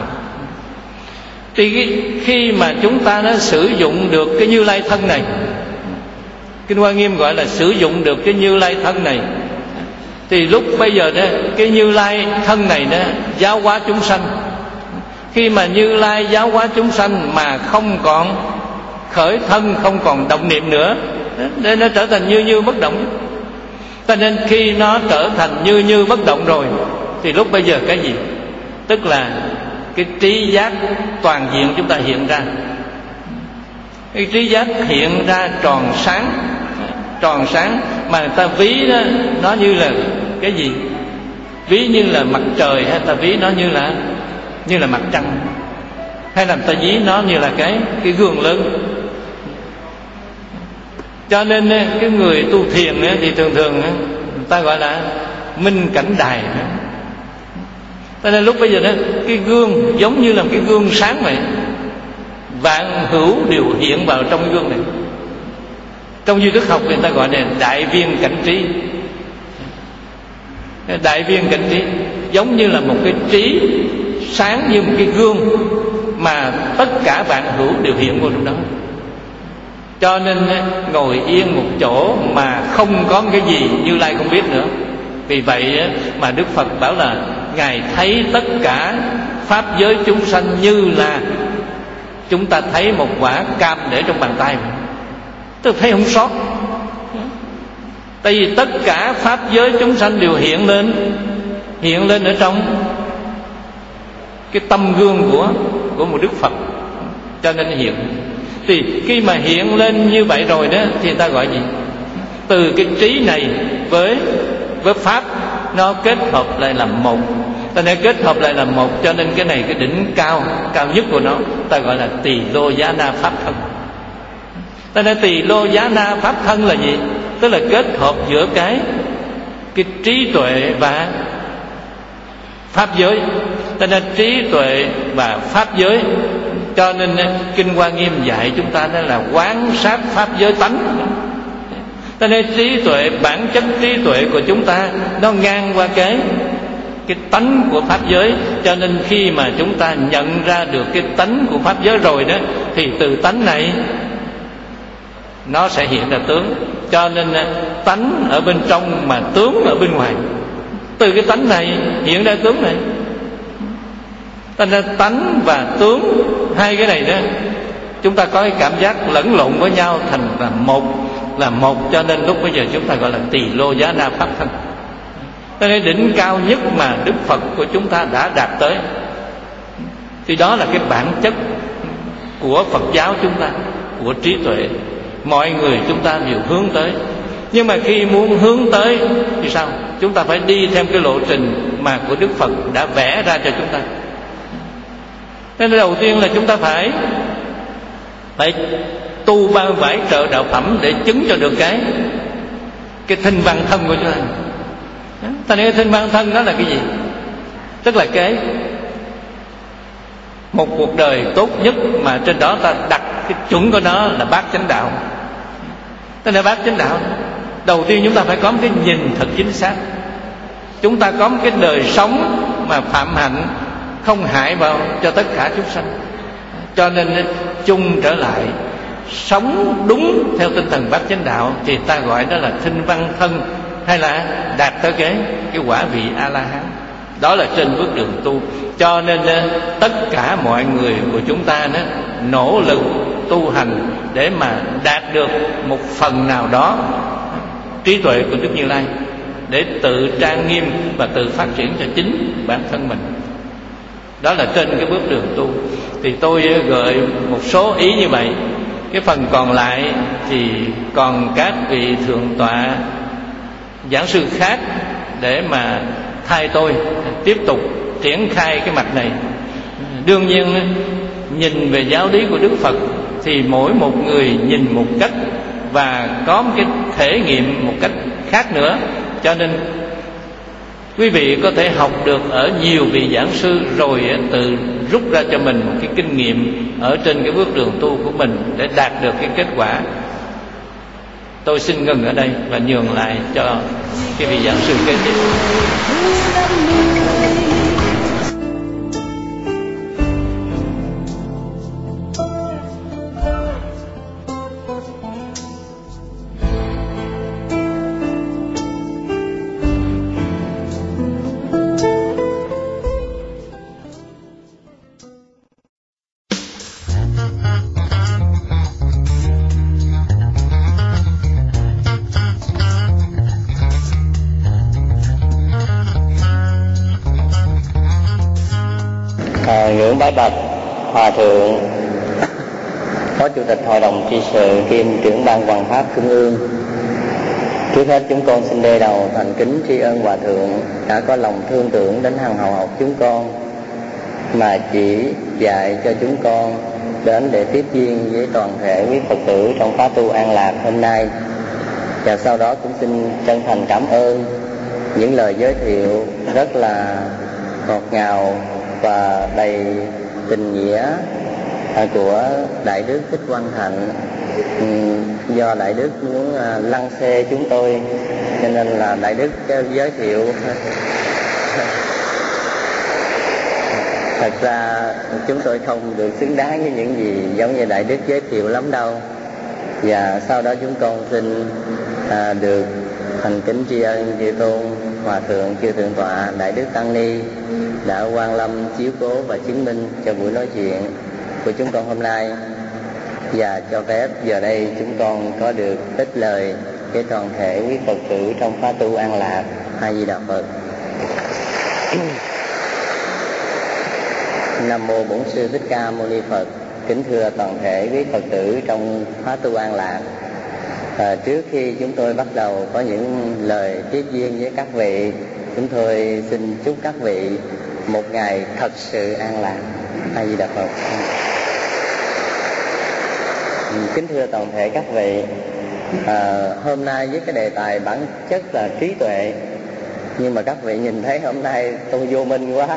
Thì khi mà chúng ta nó sử dụng được cái Như Lai thân này, Kinh Hoa Nghiêm gọi là sử dụng được cái Như Lai thân này, thì lúc bây giờ đó cái Như Lai thân này đó giáo hóa chúng sanh. Khi mà Như Lai giáo hóa chúng sanh mà không còn khởi thân, không còn động niệm nữa, để nó trở thành như như bất động. Cho nên khi nó trở thành như như bất động rồi, thì lúc bây giờ cái gì? Tức là cái trí giác toàn diện chúng ta hiện ra. Cái trí giác hiện ra tròn sáng, tròn sáng mà người ta ví đó, nó như là cái gì? Ví như là mặt trời, hay ta ví nó như là như là mặt trăng, hay là ta ví nó như là cái cái gương lớn. Cho nên cái người tu thiền thì thường thường người ta gọi là minh cảnh đài. Cho nên lúc bây giờ đó, cái gương giống như là một cái gương sáng vậy, vạn hữu đều hiện vào trong cái gương này. Trong duy thức học người ta gọi là đại viên cảnh trí. Đại viên cảnh trí giống như là một cái trí sáng như một cái gương mà tất cả vạn hữu đều hiện vào trong đó. Cho nên ngồi yên một chỗ mà không có cái gì Như Lai không biết nữa. Vì vậy mà Đức Phật bảo là Ngài thấy tất cả pháp giới chúng sanh như là chúng ta thấy một quả cam để trong bàn tay. Tôi thấy không sót. Tại vì tất cả pháp giới chúng sanh đều hiện lên, hiện lên ở trong cái tâm gương của của một Đức Phật. Cho nên hiện. Thì khi mà hiện lên như vậy rồi đó thì ta gọi gì? Từ cái trí này với với pháp nó kết hợp lại làm một. Ta nên kết hợp lại làm một, cho nên cái này cái đỉnh cao cao nhất của nó ta gọi là tỳ lô giá na pháp thân. Ta nên tỳ lô giá na pháp thân là gì? Tức là kết hợp giữa cái cái trí tuệ và pháp giới. Ta nên trí tuệ và pháp giới. Cho nên Kinh Hoa Nghiêm dạy chúng ta đó là quán sát pháp giới tánh. Ta nên trí tuệ, bản chất trí tuệ của chúng ta nó ngang qua cái cái tánh của pháp giới. Cho nên khi mà chúng ta nhận ra được cái tánh của pháp giới rồi đó thì từ tánh này nó sẽ hiện ra tướng. Cho nên tánh ở bên trong mà tướng ở bên ngoài. Từ cái tánh này hiện ra tướng này. Thành ra tánh và tướng, hai cái này đó chúng ta có cái cảm giác lẫn lộn với nhau thành là một, là một. Cho nên lúc bây giờ chúng ta gọi là tỳ lô giá na pháp thân. Cho nên đỉnh cao nhất mà Đức Phật của chúng ta đã đạt tới thì đó là cái bản chất của Phật giáo chúng ta, của trí tuệ. Mọi người chúng ta đều hướng tới. Nhưng mà khi muốn hướng tới thì sao? Chúng ta phải đi theo cái lộ trình mà của Đức Phật đã vẽ ra cho chúng ta. Nên đầu tiên là chúng ta phải phải tu ba vải trợ đạo phẩm để chứng cho được cái cái thinh văn thân của chúng ta. Ta nói thinh văn thân đó là cái gì? Tức là cái một cuộc đời tốt nhất mà trên đó ta đặt cái chuẩn của nó là bát chánh đạo. Tức là bát chánh đạo. Đầu tiên chúng ta phải có một cái nhìn thật chính xác. Chúng ta có một cái đời sống mà phạm hạnh, không hại vào cho tất cả chúng sanh. Cho nên chung trở lại, sống đúng theo tinh thần bát chánh đạo thì ta gọi đó là thinh văn thân, hay là đạt tới cái cái quả vị A La Hán. Đó là trên bước đường tu. Cho nên tất cả mọi người của chúng ta đó nỗ lực tu hành để mà đạt được một phần nào đó trí tuệ của Đức Như Lai, để tự trang nghiêm và tự phát triển cho chính bản thân mình. Đó là trên cái bước đường tu. Thì tôi gợi một số ý như vậy. Cái phần còn lại thì còn các vị thượng tọa giảng sư khác để mà thay tôi tiếp tục triển khai cái mặt này. Đương nhiên nhìn về giáo lý của Đức Phật thì mỗi một người nhìn một cách và có một cái thể nghiệm một cách khác nữa. Cho nên quý vị có thể học được ở nhiều vị giảng sư rồi tự rút ra cho mình một cái kinh nghiệm ở trên cái bước đường tu của mình để đạt được cái kết quả. Tôi xin ngừng ở đây và nhường lại cho cái vị giảng sư kế tiếp. Ngưỡng bái bạch Hòa thượng Phó Chủ tịch Hội đồng trị sự kiêm trưởng ban Hoằng pháp Trung ương. Trước hết chúng con xin đê đầu thành kính tri ân Hòa thượng đã có lòng thương tưởng đến hàng hậu học chúng con, mà chỉ dạy cho chúng con đến để tiếp duyên với toàn thể quý Phật tử trong khóa tu An Lạc hôm nay. Và sau đó cũng xin chân thành cảm ơn những lời giới thiệu rất là ngọt ngào và đầy tình nghĩa của Đại Đức Thích Quang Thạnh. Do Đại Đức muốn lăng xê chúng tôi cho nên là Đại Đức giới thiệu. Thật ra chúng tôi không được xứng đáng với những gì giống như Đại Đức giới thiệu lắm đâu. Và sau đó chúng con xin à, được thành kính tri ân chư tôn Hòa thượng chư thượng tọa Đại Đức Tăng Ni đã quan lâm chiếu cố và chứng minh cho buổi nói chuyện của chúng con hôm nay. Và cho phép giờ đây chúng con có được ít lời với toàn thể quý Phật tử trong khóa tu An Lạc. A Di Đà Phật. Nam mô Bổn Sư Thích Ca Mâu Ni Phật. Kính thưa toàn thể quý Phật tử trong khóa tu An Lạc. À, trước khi chúng tôi bắt đầu có những lời tiếp duyên với các vị, chúng tôi xin chúc các vị một ngày thật sự an lạc. A Di Đà Phật. Kính thưa toàn thể các vị, à, hôm nay với cái đề tài bản chất là trí tuệ, nhưng mà các vị nhìn thấy hôm nay tôi vô minh quá.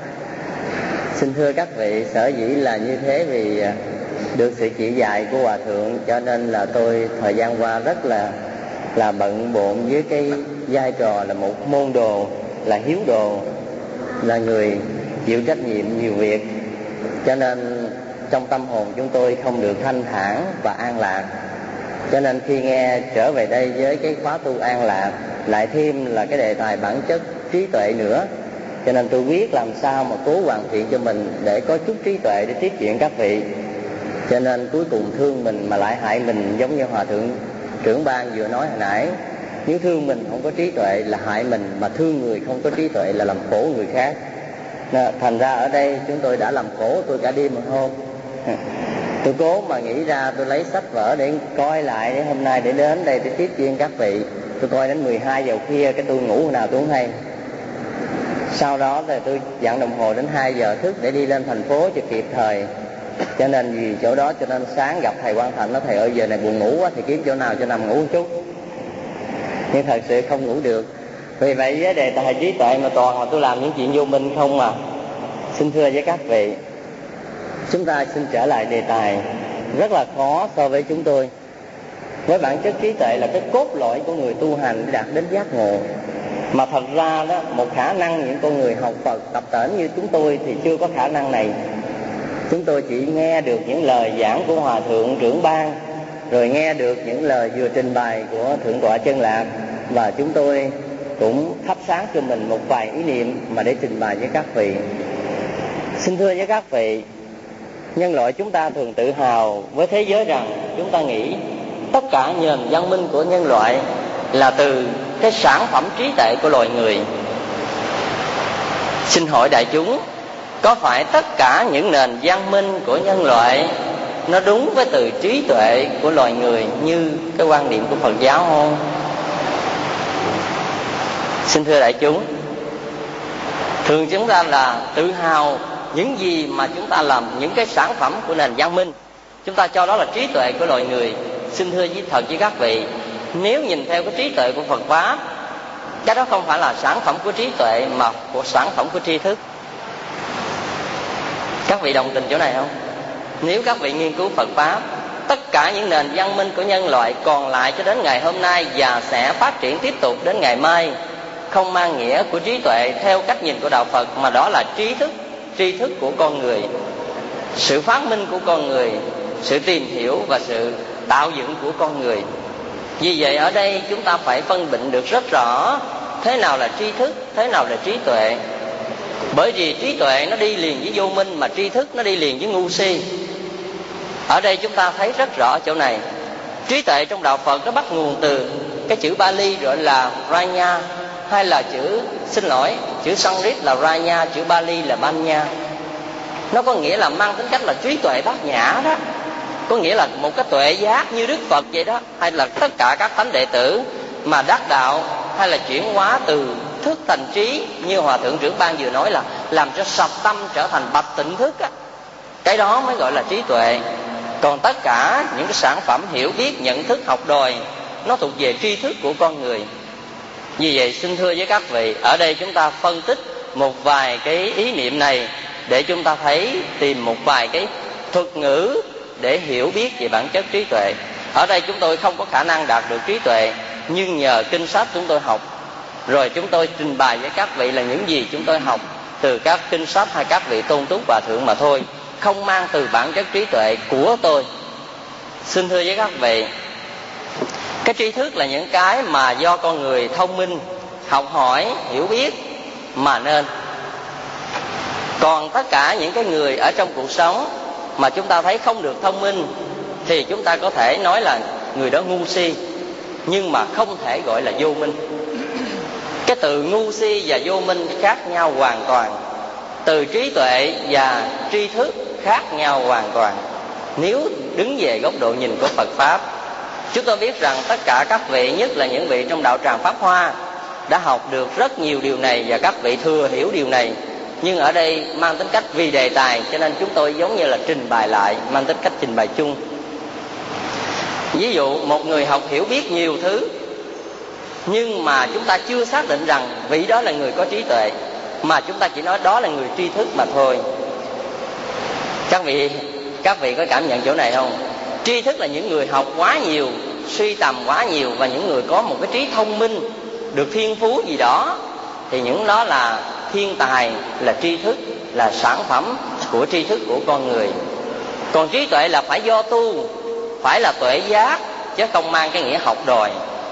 Xin thưa các vị, sở dĩ là như thế vì được sự chỉ dạy của Hòa thượng, cho nên là tôi thời gian qua rất là là bận bộn với cái vai trò là một môn đồ, là hiếu đồ, là người chịu trách nhiệm nhiều việc, cho nên trong tâm hồn chúng tôi không được thanh thản và an lạc. Cho nên khi nghe trở về đây với cái khóa tu An Lạc, lại thêm là cái đề tài bản chất trí tuệ nữa, cho nên tôi biết làm sao mà cố hoàn thiện cho mình để có chút trí tuệ để tiếp chuyện các vị. Cho nên cuối cùng thương mình mà lại hại mình, giống như Hòa thượng trưởng ban vừa nói hồi nãy. Nếu thương mình không có trí tuệ là hại mình, mà thương người không có trí tuệ là làm khổ người khác. Thành ra ở đây chúng tôi đã làm khổ tôi cả đêm một hôm. Tôi cố mà nghĩ ra, tôi lấy sách vở để coi lại để hôm nay để đến đây để tiếp duyên các vị. Tôi coi đến mười hai giờ khuya, cái tôi ngủ hồi nào tôi không hay. Sau đó thì tôi dặn đồng hồ đến hai giờ thức để đi lên thành phố cho kịp thời. Cho nên vì chỗ đó cho nên sáng gặp thầy Quang Thạnh, nói thầy ơi giờ này buồn ngủ quá, thì kiếm chỗ nào cho nằm ngủ một chút. Nhưng thật sự không ngủ được. Vì vậy với đề tài trí tuệ mà toàn là tôi làm những chuyện vô minh không mà. Xin thưa với các vị, chúng ta xin trở lại đề tài rất là khó so với chúng tôi. Với bản chất trí tuệ là cái cốt lõi của người tu hành để đạt đến giác ngộ. Mà thật ra đó, một khả năng những con người học Phật tập tễnh như chúng tôi thì chưa có khả năng này. Chúng tôi chỉ nghe được những lời giảng của Hòa thượng trưởng ban, rồi nghe được những lời vừa trình bày của Thượng tọa Chân Lạc, và chúng tôi cũng thắp sáng cho mình một vài ý niệm mà để trình bày với các vị. Xin thưa với các vị, nhân loại chúng ta thường tự hào với thế giới rằng chúng ta nghĩ tất cả nền văn minh của nhân loại là từ cái sản phẩm trí tuệ của loài người. Xin hỏi đại chúng, có phải tất cả những nền văn minh của nhân loại nó đúng với từ trí tuệ của loài người như cái quan điểm của Phật giáo không? Xin thưa đại chúng, thường chúng ta là tự hào những gì mà chúng ta làm, những cái sản phẩm của nền văn minh, chúng ta cho đó là trí tuệ của loài người. Xin thưa với thật với các vị, nếu nhìn theo cái trí tuệ của Phật Pháp, cái đó không phải là sản phẩm của trí tuệ mà của sản phẩm của tri thức. Các vị đồng tình chỗ này không? Nếu các vị nghiên cứu Phật Pháp, tất cả những nền văn minh của nhân loại còn lại cho đến ngày hôm nay và sẽ phát triển tiếp tục đến ngày mai, không mang nghĩa của trí tuệ theo cách nhìn của Đạo Phật, mà đó là trí thức, tri thức của con người, sự phát minh của con người, sự tìm hiểu và sự tạo dựng của con người. Vì vậy ở đây chúng ta phải phân định được rất rõ thế nào là tri thức, thế nào là trí tuệ. Bởi vì trí tuệ nó đi liền với vô minh, mà tri thức nó đi liền với ngu si. Ở đây chúng ta thấy rất rõ chỗ này. Trí tuệ trong Đạo Phật nó bắt nguồn từ cái chữ Bali gọi là Ranya, hay là chữ, xin lỗi, chữ Sanskrit là Ranya, chữ Bali là Banya. Nó có nghĩa là mang tính cách là trí tuệ bát nhã đó, có nghĩa là một cái tuệ giác như Đức Phật vậy đó, hay là tất cả các thánh đệ tử mà đắc đạo, hay là chuyển hóa từ thức thành trí, như Hòa thượng trưởng ban vừa nói là làm cho sạch tâm trở thành bạch tịnh thức á. Cái đó mới gọi là trí tuệ. Còn tất cả những cái sản phẩm hiểu biết, nhận thức, học đòi, nó thuộc về tri thức của con người. Vì vậy xin thưa với các vị, ở đây chúng ta phân tích một vài cái ý niệm này để chúng ta thấy, tìm một vài cái thuật ngữ để hiểu biết về bản chất trí tuệ. Ở đây chúng tôi không có khả năng đạt được trí tuệ, nhưng nhờ kinh sách chúng tôi học, rồi chúng tôi trình bày với các vị là những gì chúng tôi học từ các kinh sách hay các vị tôn túc hòa thượng mà thôi, không mang từ bản chất trí tuệ của tôi. Xin thưa với các vị, cái tri thức là những cái mà do con người thông minh, học hỏi, hiểu biết mà nên. Còn tất cả những cái người ở trong cuộc sống mà chúng ta thấy không được thông minh thì chúng ta có thể nói là người đó ngu si, nhưng mà không thể gọi là vô minh. Cái từ ngu si và vô minh khác nhau hoàn toàn. Từ trí tuệ và tri thức khác nhau hoàn toàn. Nếu đứng về góc độ nhìn của Phật Pháp, chúng tôi biết rằng tất cả các vị, nhất là những vị trong đạo tràng Pháp Hoa, đã học được rất nhiều điều này và các vị thừa hiểu điều này. Nhưng ở đây mang tính cách vì đề tài, cho nên chúng tôi giống như là trình bày lại, mang tính cách trình bày chung. Ví dụ một người học hiểu biết nhiều thứ, nhưng mà chúng ta chưa xác định rằng vị đó là người có trí tuệ, mà chúng ta chỉ nói đó là người tri thức mà thôi. Các vị các vị có cảm nhận chỗ này không? Tri thức là những người học quá nhiều, suy tầm quá nhiều, và những người có một cái trí thông minh, được thiên phú gì đó, thì những đó là thiên tài, là tri thức, là sản phẩm của tri thức của con người. Còn trí tuệ là phải do tu, phải là tuệ giác, chứ không mang cái nghĩa học đòi.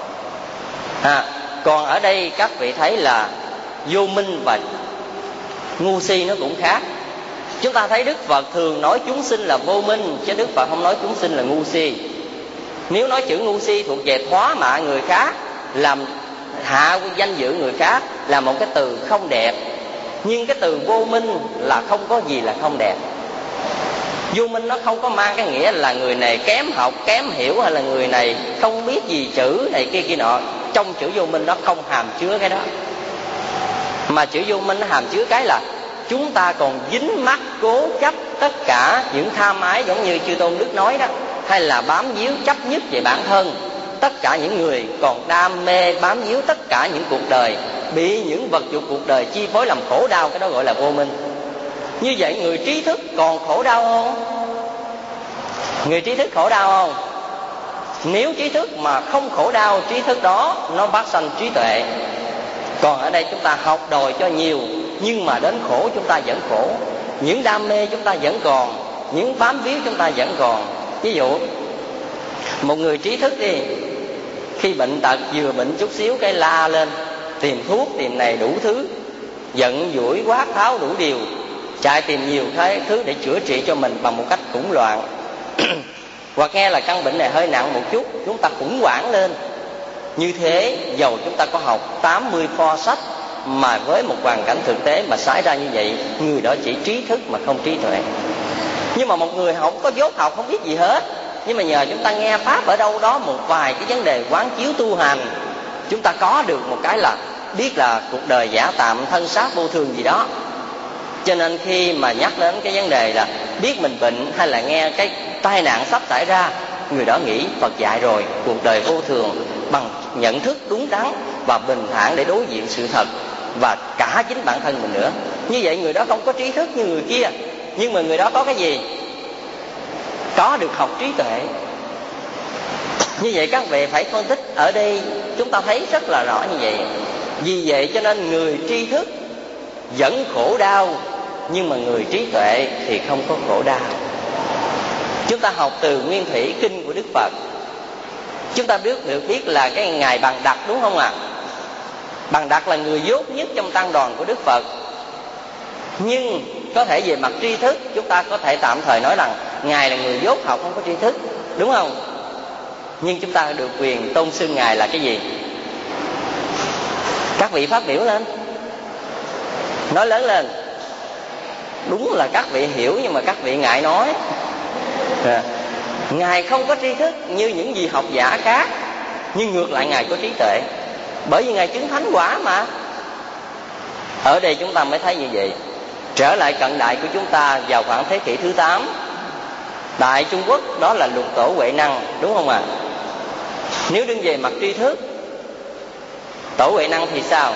À, còn ở đây các vị thấy là vô minh và ngu si nó cũng khác. Chúng ta thấy Đức Phật thường nói chúng sinh là vô minh, chứ Đức Phật không nói chúng sinh là ngu si. Nếu nói chữ ngu si thuộc về thóa mạ người khác, làm hạ danh dự người khác, là một cái từ không đẹp. Nhưng cái từ vô minh là không có gì là không đẹp. Vô minh nó không có mang cái nghĩa là người này kém học, kém hiểu, hay là người này không biết gì chữ này kia kia nọ. Trong chữ vô minh nó không hàm chứa cái đó. Mà chữ vô minh nó hàm chứa cái là chúng ta còn dính mắc cố chấp tất cả những tham ái, giống như chư Tôn Đức nói đó, hay là bám víu chấp nhất về bản thân. Tất cả những người còn đam mê bám víu tất cả những cuộc đời, bị những vật dụng cuộc đời chi phối làm khổ đau, cái đó gọi là vô minh. Như vậy người trí thức còn khổ đau không? Người trí thức khổ đau không? Nếu trí thức mà không khổ đau, trí thức đó nó phát sanh trí tuệ. Còn ở đây chúng ta học đòi cho nhiều, nhưng mà đến khổ chúng ta vẫn khổ. Những đam mê chúng ta vẫn còn, những bám víu chúng ta vẫn còn. Ví dụ một người trí thức đi, khi bệnh tật vừa bệnh chút xíu cái la lên, tìm thuốc, tìm này đủ thứ, giận dỗi quát tháo đủ điều, chạy tìm nhiều cái thứ để chữa trị cho mình bằng một cách khủng loạn. Hoặc nghe là căn bệnh này hơi nặng một chút, chúng ta khủng hoảng lên. Như thế dầu chúng ta có học tám mươi pho sách, mà với một hoàn cảnh thực tế mà xảy ra như vậy, người đó chỉ trí thức mà không trí tuệ. Nhưng mà một người học có dốt học không biết gì hết, nhưng mà nhờ chúng ta nghe Pháp ở đâu đó một vài cái vấn đề quán chiếu tu hành, chúng ta có được một cái là biết là cuộc đời giả tạm, thân xác vô thường gì đó. Cho nên khi mà nhắc đến cái vấn đề là biết mình bệnh, hay là nghe cái tai nạn sắp xảy ra, người đó nghĩ Phật dạy rồi, cuộc đời vô thường, bằng nhận thức đúng đắn và bình thản để đối diện sự thật, và cả chính bản thân mình nữa. Như vậy người đó không có trí thức như người kia, nhưng mà người đó có cái gì? Có được học trí tuệ. Như vậy các vị phải phân tích. Ở đây chúng ta thấy rất là rõ như vậy. Vì vậy cho nên người tri thức vẫn khổ đau, nhưng mà người trí tuệ thì không có khổ đau. Chúng ta học từ Nguyên Thủy Kinh của Đức Phật, chúng ta biết được biết là cái ngài Bằng Đặc, đúng không ạ? À? Bằng Đặc là người dốt nhất trong tăng đoàn của Đức Phật. Nhưng có thể về mặt tri thức, chúng ta có thể tạm thời nói rằng ngài là người dốt học, không có tri thức, đúng không? Nhưng chúng ta được quyền tôn xưng ngài là cái gì? Các vị phát biểu lên, nói lớn lên. Đúng là các vị hiểu, nhưng mà các vị ngại nói. à, Ngài không có tri thức như những vị học giả khác, nhưng ngược lại ngài có trí tuệ, bởi vì ngài chứng thánh quả mà. Ở đây chúng ta mới thấy như vậy. Trở lại cận đại của chúng ta vào khoảng thế kỷ thứ tám, tại Trung Quốc đó là Lục Tổ Huệ Năng, đúng không ạ? À? Nếu đứng về mặt tri thức, Tổ Huệ Năng thì sao?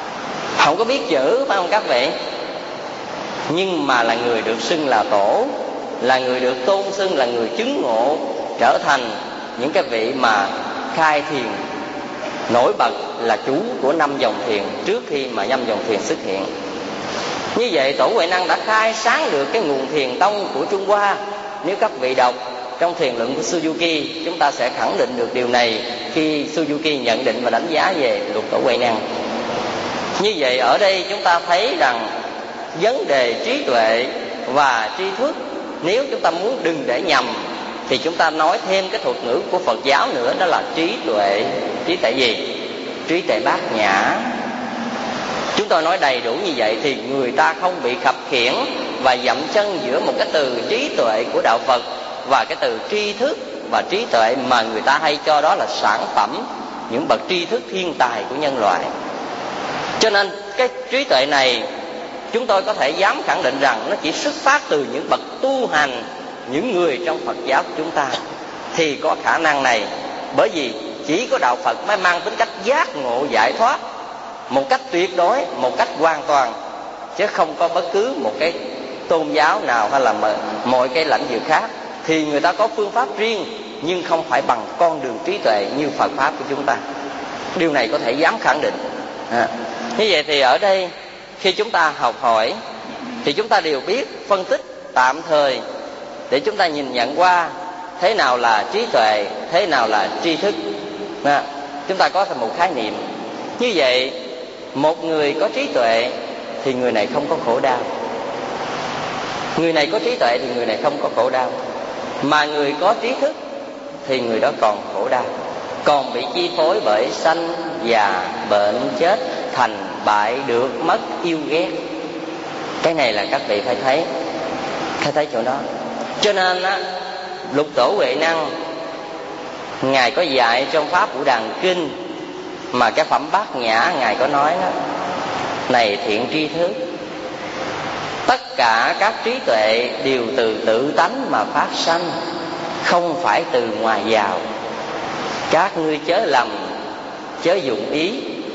Không có biết chữ, phải không các vị? Nhưng mà là người được xưng là tổ, là người được tôn xưng là người chứng ngộ, trở thành những cái vị mà khai thiền nổi bật, là chủ của năm dòng thiền trước khi mà năm dòng thiền xuất hiện. Như vậy Tổ Huệ Năng đã khai sáng được cái nguồn thiền tông của Trung Hoa. Nếu các vị đọc trong thiền luận của Suzuki, chúng ta sẽ khẳng định được điều này khi Suzuki nhận định và đánh giá về luật Tổ Huệ Năng. Như vậy ở đây chúng ta thấy rằng vấn đề trí tuệ và tri thức, nếu chúng ta muốn đừng để nhầm thì chúng ta nói thêm cái thuật ngữ của Phật giáo nữa, đó là trí tuệ. Trí tuệ gì? Trí tuệ bát nhã. Chúng tôi nói đầy đủ như vậy thì người ta không bị khập khiễng và dậm chân giữa một cái từ trí tuệ của đạo Phật và cái từ tri thức và trí tuệ mà người ta hay cho đó là sản phẩm những bậc tri thức thiên tài của nhân loại. Cho nên cái trí tuệ này chúng tôi có thể dám khẳng định rằng nó chỉ xuất phát từ những bậc tu hành, những người trong Phật giáo của chúng ta thì có khả năng này. Bởi vì chỉ có đạo Phật mới mang tính cách giác ngộ giải thoát một cách tuyệt đối, một cách hoàn toàn, chứ không có bất cứ một cái tôn giáo nào hay là mọi cái lãnh vực khác. Thì người ta có phương pháp riêng nhưng không phải bằng con đường trí tuệ như Phật pháp của chúng ta. Điều này có thể dám khẳng định. À, như vậy thì ở đây khi chúng ta học hỏi thì chúng ta đều biết phân tích tạm thời để chúng ta nhìn nhận qua thế nào là trí tuệ, thế nào là tri thức. À, chúng ta có thành một khái niệm. Như vậy một người có trí tuệ thì người này không có khổ đau. Người này có trí tuệ thì người này không có khổ đau. Mà người có trí thức thì người đó còn khổ đau, còn bị chi phối bởi sanh, già, bệnh, chết, thành, bại, được, mất, yêu ghét. Cái này là các vị phải thấy, phải thấy chỗ đó. Cho nên á, Lục Tổ Huệ Năng Ngài có dạy trong Pháp Vũ Đàn Kinh, mà cái phẩm Bát Nhã Ngài có nói đó: này thiện tri thức, tất cả các trí tuệ đều từ tự tánh mà phát sanh, không phải từ ngoài vào. Các ngươi chớ lầm, chớ dụng ý.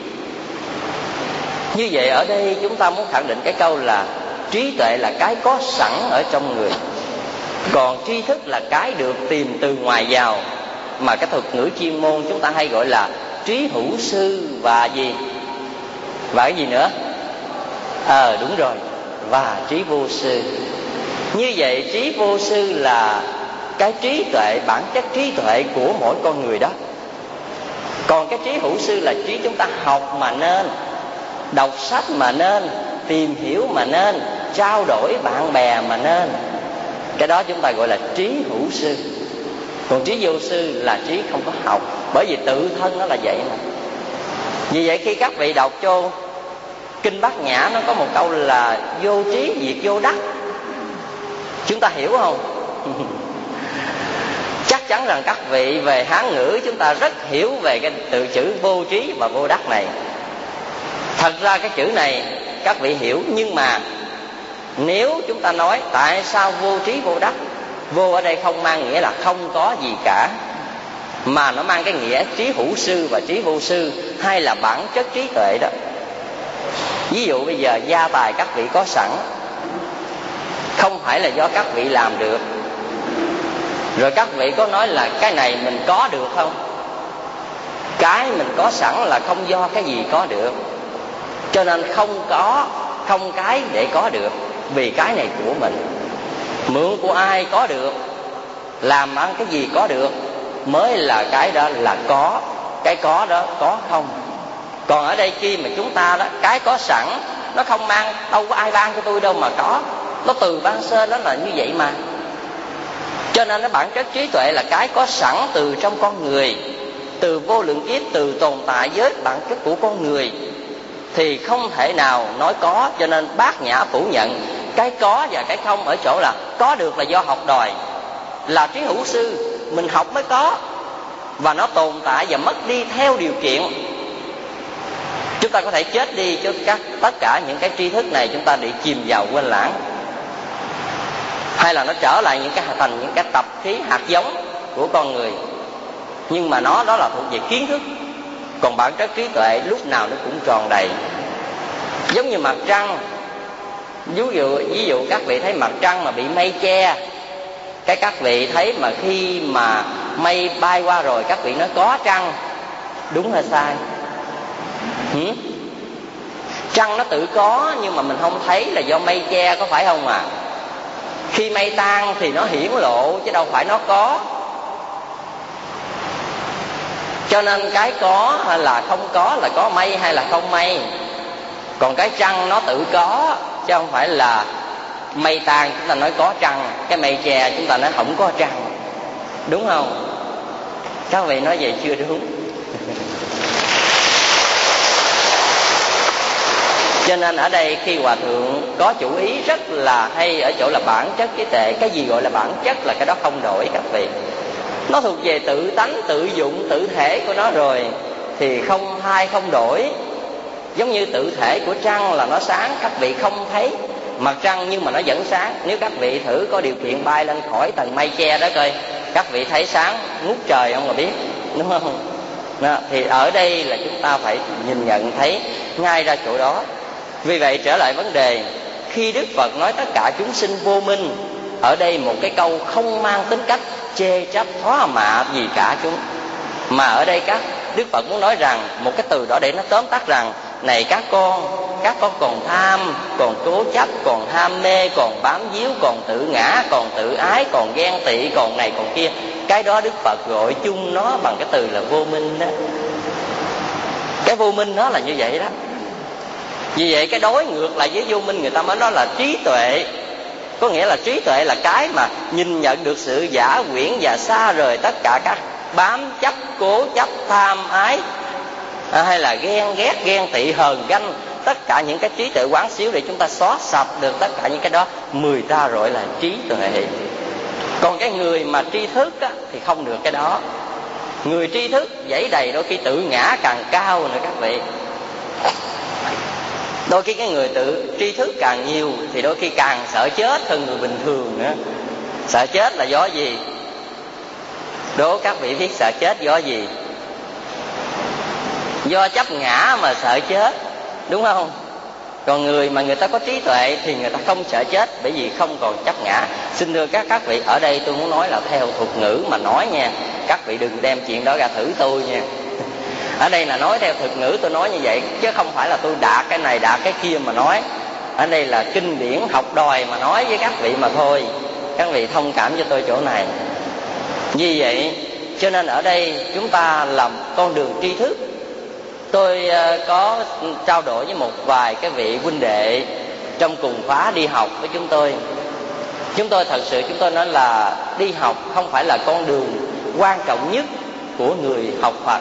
Như vậy ở đây chúng ta muốn khẳng định cái câu là trí tuệ là cái có sẵn ở trong người, còn tri thức là cái được tìm từ ngoài vào, mà cái thuật ngữ chuyên môn chúng ta hay gọi là trí hữu sư và gì? Và cái gì nữa? Ờ à, đúng rồi, và trí vô sư. Như vậy trí vô sư là cái trí tuệ, bản chất trí tuệ của mỗi con người đó. Còn cái trí hữu sư là trí chúng ta học mà nên, đọc sách mà nên, tìm hiểu mà nên, trao đổi bạn bè mà nên. Cái đó chúng ta gọi là trí hữu sư. Còn trí vô sư là trí không có học, bởi vì tự thân nó là vậy mà. Vì vậy khi các vị đọc cho Kinh Bát Nhã, nó có một câu là vô trí diệt vô đắc. Chúng ta hiểu không? Chắc chắn rằng các vị về Hán ngữ chúng ta rất hiểu về cái từ chữ vô trí và vô đắc này. Thật ra cái chữ này các vị hiểu, nhưng mà nếu chúng ta nói tại sao vô trí vô đắc, vô ở đây không mang nghĩa là không có gì cả, mà nó mang cái nghĩa trí hữu sư và trí vô sư, hay là bản chất trí tuệ đó. Ví dụ bây giờ gia tài các vị có sẵn, không phải là do các vị làm được. Rồi các vị có nói là cái này mình có được không? Cái mình có sẵn là không do cái gì có được. Cho nên không có, không cái để có được, vì cái này của mình. Mượn của ai có được, làm ăn cái gì có được, mới là cái đó là có. Cái có đó có không. Còn ở đây khi mà chúng ta đó, cái có sẵn nó không mang, đâu có ai ban cho tôi đâu mà có, nó từ ban sơ nó là như vậy mà. Cho nên nó bản chất trí tuệ là cái có sẵn từ trong con người, từ vô lượng kiếp, từ tồn tại với bản chất của con người, thì không thể nào nói có. Cho nên Bát Nhã phủ nhận cái có và cái không ở chỗ là có được là do học đòi, là trí hữu sư, mình học mới có, và nó tồn tại và mất đi theo điều kiện. Chúng ta có thể chết đi cho các tất cả những cái tri thức này chúng ta bị chìm vào quên lãng, hay là nó trở lại những cái thành những cái tập khí hạt giống của con người, nhưng mà nó đó là thuộc về kiến thức. Còn bản chất trí tuệ lúc nào nó cũng tròn đầy. Giống như mặt trăng, ví dụ ví dụ các vị thấy mặt trăng mà bị mây che Cái các vị thấy mà khi mà mây bay qua rồi các vị nói có trăng, đúng hay sai? Hử? Trăng nó tự có nhưng mà mình không thấy là do mây che, có phải không à? Khi mây tan thì nó hiển lộ chứ đâu phải nó có. Cho nên cái có hay là không có là có mây hay là không mây. Còn cái trăng nó tự có, chứ không phải là mây tan chúng ta nói có trăng, cái mây che chúng ta nói không có trăng. Đúng không? Các vị nói vậy chưa đúng. Cho nên ở đây khi Hòa Thượng có chủ ý rất là hay ở chỗ là bản chất trí tuệ. Cái gì gọi là bản chất là cái đó không đổi các vị. Nó thuộc về tự tánh, tự dụng, tự thể của nó rồi thì không thay không đổi. Giống như tự thể của trăng là nó sáng, các vị không thấy mặt trăng nhưng mà nó vẫn sáng. Nếu các vị thử có điều kiện bay lên khỏi tầng mây che đó coi, các vị thấy sáng ngút trời không là biết, đúng không? Đó, thì ở đây là chúng ta phải nhìn nhận thấy ngay ra chỗ đó. Vì vậy trở lại vấn đề, khi Đức Phật nói tất cả chúng sinh vô minh, ở đây một cái câu không mang tính cách chê trách thóa mạ gì cả chúng, mà ở đây các Đức Phật muốn nói rằng một cái từ đó để nó tóm tắt rằng này các con, các con còn tham, còn cố chấp, còn ham mê, còn bám víu, còn tự ngã, còn tự ái, còn ghen tị, còn này còn kia. Cái đó Đức Phật gọi chung nó bằng cái từ là vô minh đó. Cái vô minh nó là như vậy đó. Vì vậy cái đối ngược lại với vô minh người ta mới nói là trí tuệ. Có nghĩa là trí tuệ là cái mà nhìn nhận được sự giả quyển và xa rời tất cả các bám chấp, cố chấp, tham ái, à, hay là ghen ghét, ghen tị, hờn ganh. Tất cả những cái trí tuệ quán xíu để chúng ta xóa sạch được tất cả những cái đó, người ta gọi là trí tuệ. Còn cái người mà tri thức á, thì không được cái đó. Người tri thức dẫy đầy đôi khi tự ngã càng cao nữa các vị. Đôi khi cái người tự tri thức càng nhiều thì đôi khi càng sợ chết hơn người bình thường nữa. Sợ chết là do gì? Đố các vị biết sợ chết do gì? Do chấp ngã mà sợ chết, đúng không? Còn người mà người ta có trí tuệ thì người ta không sợ chết, bởi vì không còn chấp ngã. Xin thưa các các vị, ở đây tôi muốn nói là theo thuật ngữ mà nói nha, các vị đừng đem chuyện đó ra thử tôi nha. Ở đây là nói theo thuật ngữ tôi nói như vậy, chứ không phải là tôi đạ cái này đạ cái kia mà nói. Ở đây là kinh điển học đòi mà nói với các vị mà thôi. Các vị thông cảm cho tôi chỗ này. Vì vậy cho nên ở đây chúng ta làm con đường tri thức. Tôi có trao đổi với một vài cái vị huynh đệ trong cùng khóa đi học với chúng tôi. Chúng tôi thật sự chúng tôi nói là đi học không phải là con đường quan trọng nhất của người học Phật.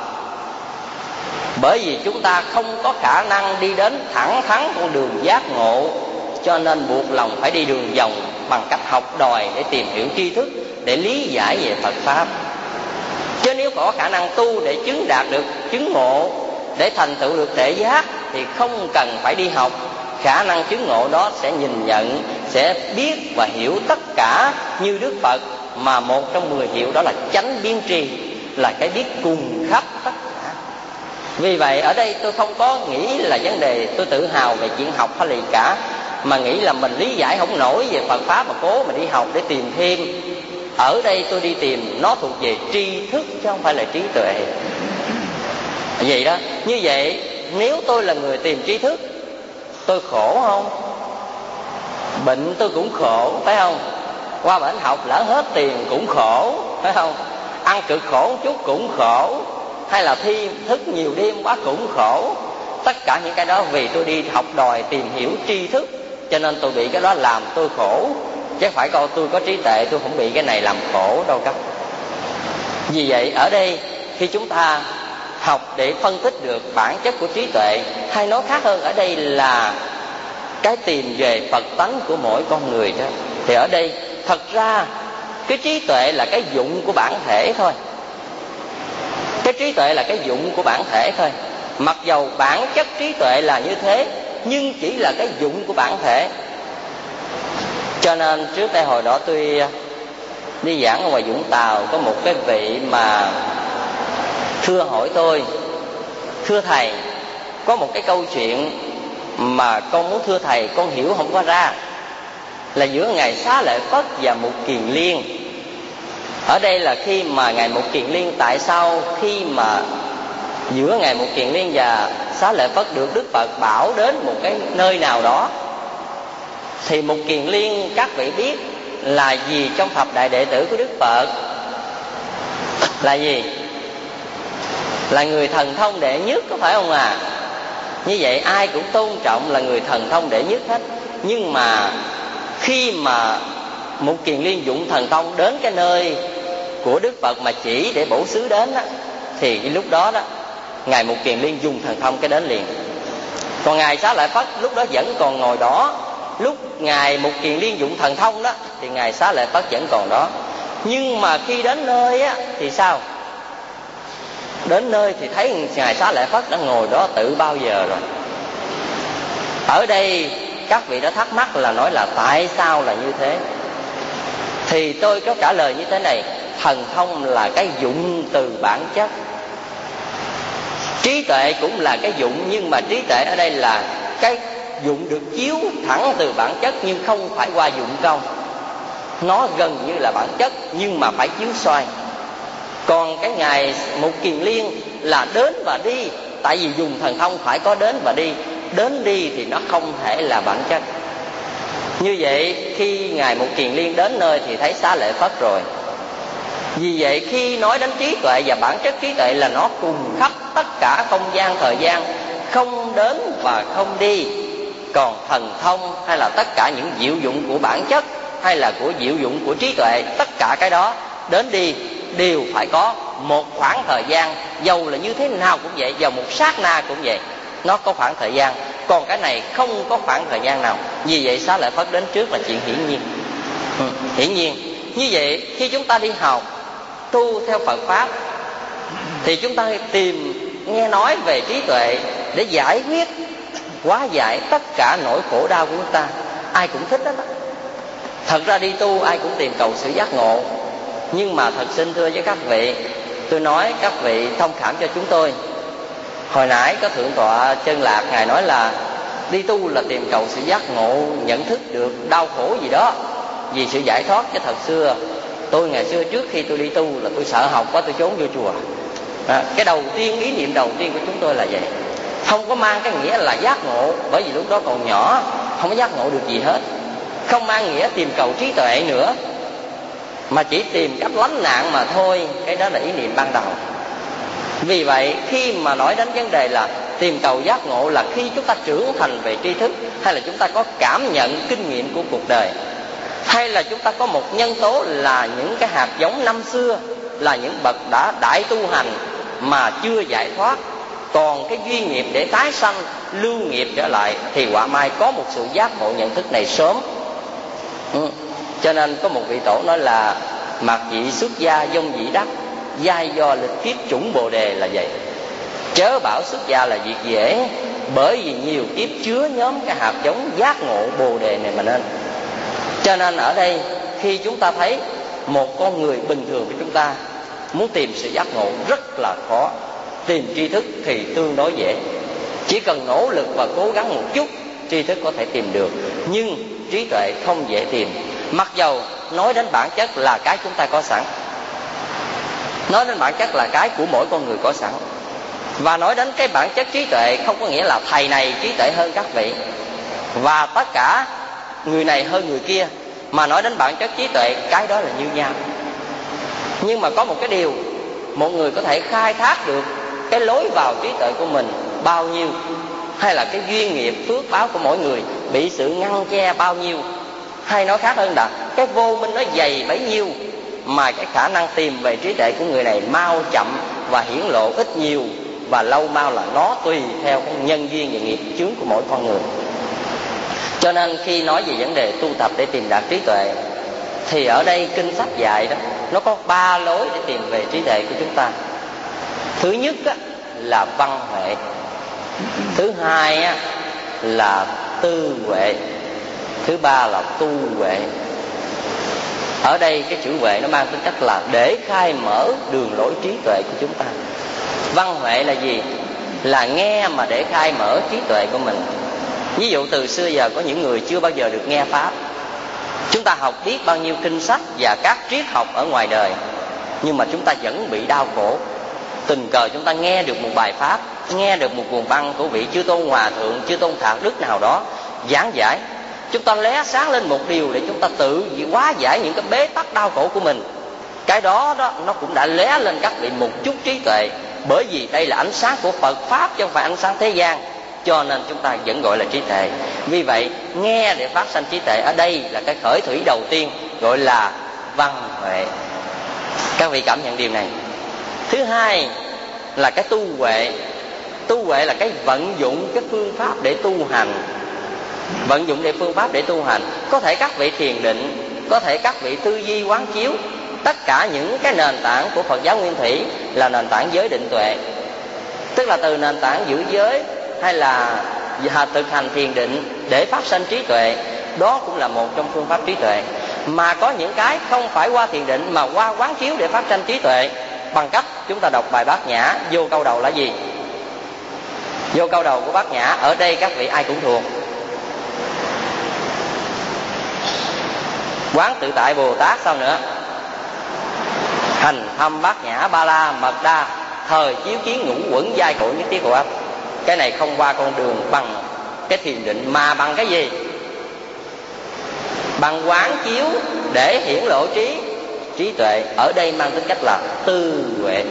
Bởi vì chúng ta không có khả năng đi đến thẳng thắn con đường giác ngộ, cho nên buộc lòng phải đi đường vòng bằng cách học đòi để tìm hiểu tri thức, để lý giải về Phật Pháp. Chứ nếu có khả năng tu để chứng đạt được chứng ngộ, để thành tựu được tuệ giác thì không cần phải đi học. Khả năng chứng ngộ đó sẽ nhìn nhận, sẽ biết và hiểu tất cả như Đức Phật. Mà một trong mười hiệu đó là chánh biến tri, là cái biết cùng khắp tất cả. Vì vậy ở đây tôi không có nghĩ là vấn đề tôi tự hào về chuyện học hay là gì cả, mà nghĩ là mình lý giải không nổi về Phật Pháp mà cố mà đi học để tìm thêm. Ở đây tôi đi tìm nó thuộc về tri thức chứ không phải là trí tuệ. Vậy đó. Như vậy nếu tôi là người tìm tri thức, tôi khổ không? Bệnh tôi cũng khổ, phải không? Qua bển học lỡ hết tiền cũng khổ, phải không? Ăn cực khổ một chút cũng khổ, hay là thi thức nhiều đêm quá cũng khổ. Tất cả những cái đó vì tôi đi học đòi tìm hiểu tri thức, cho nên tôi bị cái đó làm tôi khổ. Chứ phải coi tôi có trí tuệ tôi không bị cái này làm khổ đâu các. Vì vậy ở đây khi chúng ta học để phân tích được bản chất của trí tuệ, hay nói khác hơn ở đây là cái tìm về Phật tánh của mỗi con người đó, thì ở đây thật ra cái trí tuệ là cái dụng của bản thể thôi. Cái trí tuệ là cái dụng của bản thể thôi. Mặc dầu bản chất trí tuệ là như thế, nhưng chỉ là cái dụng của bản thể. Cho nên trước đây hồi đó tôi đi giảng ở ngoài Vũng Tàu, có một cái vị mà thưa hỏi tôi: thưa thầy, có một cái câu chuyện mà con muốn thưa thầy, con hiểu không có ra, là giữa ngài Xá Lợi Phất và Mục Kiền Liên Ở đây là khi mà Ngài Mục Kiền Liên, tại sao khi mà giữa Ngài Mục Kiền Liên và Xá Lợi Phất được Đức Phật bảo đến một cái nơi nào đó, thì Mục Kiền Liên các vị biết là gì trong thập đại đệ tử của Đức Phật? Là gì? Là người thần thông đệ nhất, có phải không à? Như vậy ai cũng tôn trọng là người thần thông đệ nhất hết. Nhưng mà khi mà Mục Kiền Liên dụng thần thông đến cái nơi của Đức Phật mà chỉ để bổ xứ đến á, thì lúc đó đó Ngài Mục Kiền Liên dùng thần thông cái đến liền. Còn Ngài Xá Lợi Phất lúc đó vẫn còn ngồi đó. Lúc Ngài Mục Kiền Liên dụng thần thông đó thì Ngài Xá Lợi Phất vẫn còn đó. Nhưng mà khi đến nơi á thì sao? Đến nơi thì thấy Ngài Xá Lợi Phất đã ngồi đó tự bao giờ rồi. Ở đây các vị đã thắc mắc là nói là tại sao là như thế? Thì tôi có trả lời như thế này: thần thông là cái dụng từ bản chất, trí tuệ cũng là cái dụng, nhưng mà trí tuệ ở đây là cái dụng được chiếu thẳng từ bản chất, nhưng không phải qua dụng công. Nó gần như là bản chất nhưng mà phải chiếu xoay. Còn cái Ngài Mục Kiền Liên là đến và đi, tại vì dùng thần thông phải có đến và đi. Đến đi thì nó không thể là bản chất. Như vậy khi Ngài Mục Kiền Liên đến nơi thì thấy Xá Lợi Phất rồi. Vì vậy khi nói đến trí tuệ và bản chất trí tuệ là nó cùng khắp tất cả không gian thời gian, không đến và không đi. Còn thần thông hay là tất cả những diệu dụng của bản chất hay là của diệu dụng của trí tuệ, tất cả cái đó đến đi đều phải có một khoảng thời gian. Dầu là như thế nào cũng vậy, dầu một sát na cũng vậy, nó có khoảng thời gian. Còn cái này không có khoảng thời gian nào. Vì vậy Xá Lợi Phất đến trước là chuyện hiển nhiên. ừ, Hiển nhiên. Như vậy khi chúng ta đi học tu theo Phật Pháp thì chúng ta tìm nghe nói về trí tuệ để giải quyết, hóa giải tất cả nỗi khổ đau của chúng ta. Ai cũng thích đó. Thật ra đi tu ai cũng tìm cầu sự giác ngộ. Nhưng mà thật xin thưa với các vị, tôi nói các vị thông cảm cho chúng tôi. Hồi nãy có Thượng tọa Chân Lạc, Ngài nói là đi tu là tìm cầu sự giác ngộ, nhận thức được đau khổ gì đó vì sự giải thoát. Chứ thật xưa tôi ngày xưa trước khi tôi đi tu là tôi sợ học quá, tôi trốn vô chùa. à, Cái đầu tiên, ý niệm đầu tiên của chúng tôi là vậy. Không có mang cái nghĩa là giác ngộ, bởi vì lúc đó còn nhỏ, không có giác ngộ được gì hết. Không mang nghĩa tìm cầu trí tuệ nữa, mà chỉ tìm cách lánh nạn mà thôi. Cái đó là ý niệm ban đầu. Vì vậy khi mà nói đến vấn đề là tìm cầu giác ngộ là khi chúng ta trưởng thành về tri thức, hay là chúng ta có cảm nhận kinh nghiệm của cuộc đời, hay là chúng ta có một nhân tố là những cái hạt giống năm xưa, là những bậc đã đại tu hành mà chưa giải thoát, còn cái duy nghiệp để tái sanh lưu nghiệp trở lại, thì quả mai có một sự giác ngộ nhận thức này sớm. ừ. Cho nên có một vị tổ nói là mặc dị xuất gia dông dĩ đắc, giai do lịch kiếp chủng bồ đề là vậy. Chớ bảo xuất gia là việc dễ, bởi vì nhiều kiếp chứa nhóm cái hạt giống giác ngộ bồ đề này mà nên. Cho nên ở đây khi chúng ta thấy một con người bình thường của chúng ta muốn tìm sự giác ngộ rất là khó. Tìm tri thức thì tương đối dễ, chỉ cần nỗ lực và cố gắng một chút, tri thức có thể tìm được. Nhưng trí tuệ không dễ tìm. Mặc dầu nói đến bản chất là cái chúng ta có sẵn, nói đến bản chất là cái của mỗi con người có sẵn. Và nói đến cái bản chất trí tuệ không có nghĩa là thầy này trí tuệ hơn các vị và tất cả người này hơn người kia, mà nói đến bản chất trí tuệ, cái đó là như nhau. Nhưng mà có một cái điều, một người có thể khai thác được cái lối vào trí tuệ của mình bao nhiêu, hay là cái duyên nghiệp phước báo của mỗi người bị sự ngăn che bao nhiêu, hay nói khác hơn là cái vô minh nó dày bấy nhiêu, mà cái khả năng tìm về trí tuệ của người này mau chậm và hiển lộ ít nhiều và lâu mau là nó tùy theo cái nhân duyên và nghiệp chướng của mỗi con người. Cho nên khi nói về vấn đề tu tập để tìm đạt trí tuệ, thì ở đây kinh sách dạy đó, nó có ba lối để tìm về trí tuệ của chúng ta. Thứ nhất á, là văn huệ. Thứ hai á, là tư huệ. Thứ ba là tu huệ. Ở đây cái chữ huệ nó mang tính chất là để khai mở đường lối trí tuệ của chúng ta. Văn huệ là gì? Là nghe mà để khai mở trí tuệ của mình. Ví dụ từ xưa giờ có những người chưa bao giờ được nghe Pháp. Chúng ta học biết bao nhiêu kinh sách và các triết học ở ngoài đời, nhưng mà chúng ta vẫn bị đau khổ. Tình cờ chúng ta nghe được một bài pháp, nghe được một cuồng băng của vị Chư Tôn Hòa Thượng, Chư Tôn Thạc Đức nào đó giảng giải, chúng ta lóe sáng lên một điều để chúng ta tự hóa giải những cái bế tắc đau khổ của mình. Cái đó đó nó cũng đã lóe lên các vị một chút trí tuệ, bởi vì đây là ánh sáng của Phật Pháp chứ không phải ánh sáng thế gian, cho nên chúng ta vẫn gọi là trí tuệ. Vì vậy nghe để phát sanh trí tuệ ở đây là cái khởi thủy đầu tiên, gọi là văn huệ. Các vị cảm nhận điều này. Thứ hai là cái tu huệ. Tu huệ là cái vận dụng cái phương pháp để tu hành. Vận dụng để phương pháp để tu hành. Có thể các vị thiền định, có thể các vị tư duy quán chiếu. Tất cả những cái nền tảng của Phật giáo Nguyên Thủy là nền tảng giới định tuệ. Tức là từ nền tảng giữ giới hay là thực hành thiền định để phát sinh trí tuệ, đó cũng là một trong phương pháp trí tuệ. Mà có những cái không phải qua thiền định mà qua quán chiếu để phát sinh trí tuệ, bằng cách chúng ta đọc bài Bát Nhã. Vô câu đầu là gì? Vô câu đầu của Bát Nhã ở đây các vị ai cũng thuộc. Quán tự tại Bồ Tát sao nữa? Hành thâm Bát Nhã Ba La Mật Đa, thời chiếu kiến ngũ quẩn giai cội nhất thiết của ấp. Cái này không qua con đường bằng cái thiền định, mà bằng cái gì? Bằng quán chiếu để hiển lộ trí trí tuệ. Ở đây mang tính cách là tư huệ.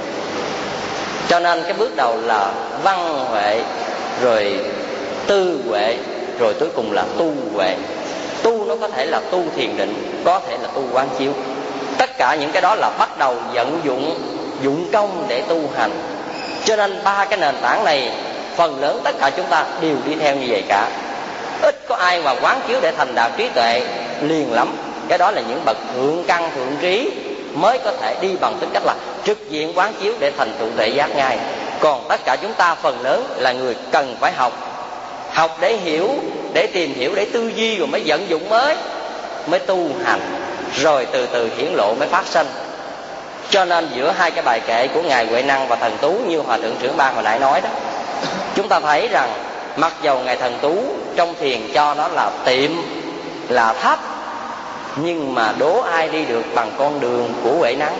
Cho nên cái bước đầu là văn huệ, rồi tư huệ, rồi cuối cùng là tu huệ. Tu nó có thể là tu thiền định, có thể là tu quán chiếu. Tất cả những cái đó là bắt đầu vận dụng dụng công để tu hành. Cho nên ba cái nền tảng này phần lớn tất cả chúng ta đều đi theo như vậy cả. Ít có ai mà quán chiếu để thành đạo trí tuệ liền lắm. Cái đó là những bậc thượng căn thượng trí mới có thể đi bằng tính cách là trực diện quán chiếu để thành tựu tuệ giác ngay. Còn tất cả chúng ta phần lớn là người cần phải học. Học để hiểu, để tìm hiểu, để tư duy, rồi mới vận dụng mới mới tu hành, rồi từ từ hiển lộ mới phát sinh. Cho nên giữa hai cái bài kệ của Ngài Huệ Năng và Thần Tú, như Hòa Thượng Trưởng Ban hồi nãy nói đó, chúng ta thấy rằng mặc dầu Ngài Thần Tú trong thiền cho nó là tiệm, là thấp, nhưng mà đố ai đi được bằng con đường của Huệ Năng.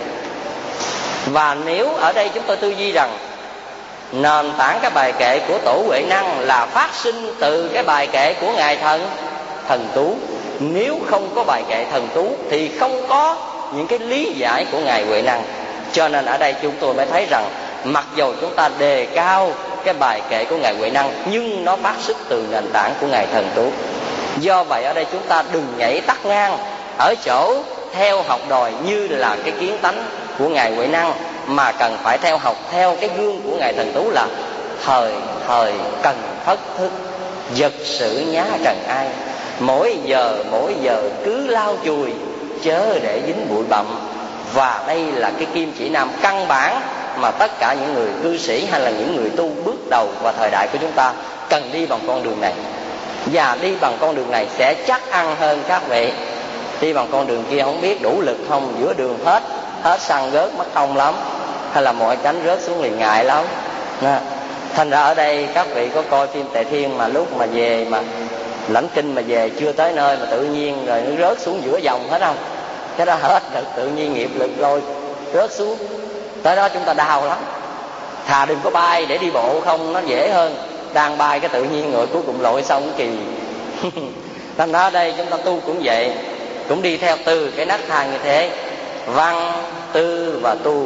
Và nếu ở đây chúng tôi tư duy rằng nền tảng cái bài kệ của Tổ Huệ Năng là phát sinh từ cái bài kệ của Ngài Thần Thần Tú, nếu không có bài kệ Thần Tú thì không có những cái lý giải của Ngài Huệ Năng. Cho nên ở đây chúng tôi mới thấy rằng mặc dầu chúng ta đề cao cái bài kệ của Ngài Huệ Năng, nhưng nó phát xuất từ nền tảng của Ngài Thần Tú. Do vậy ở đây chúng ta đừng nhảy tắt ngang ở chỗ theo học đòi như là cái kiến tánh của Ngài Huệ Năng, mà cần phải theo học theo cái gương của Ngài Thần Tú là thời thời cần phất thức, vật sự nhá trần ai, mỗi giờ mỗi giờ cứ lau chùi, chớ để dính bụi bặm. Và đây là cái kim chỉ nam căn bản mà tất cả những người cư sĩ hay là những người tu bước đầu vào thời đại của chúng ta cần đi bằng con đường này. Và đi bằng con đường này sẽ chắc ăn hơn các vị. Đi bằng con đường kia không biết đủ lực không, giữa đường hết hết xăng rớt mất công lắm, hay là mọi cánh rớt xuống liền ngại lắm. Nè, thành ra ở đây các vị có coi phim Tề Thiên mà lúc mà về mà lãnh kinh mà về chưa tới nơi mà tự nhiên rồi nó rớt xuống giữa dòng hết không? Cái đó hết được, tự nhiên nghiệp lực lôi rớt xuống. Tới đó chúng ta đau lắm. Thà đừng có bay để đi bộ không, nó dễ hơn. Đang bay cái tự nhiên người cuối cùng lội xong kỳ. Thành ra ở đây chúng ta tu cũng vậy, cũng đi theo từ cái nấc thang như thế, văn, tư và tu.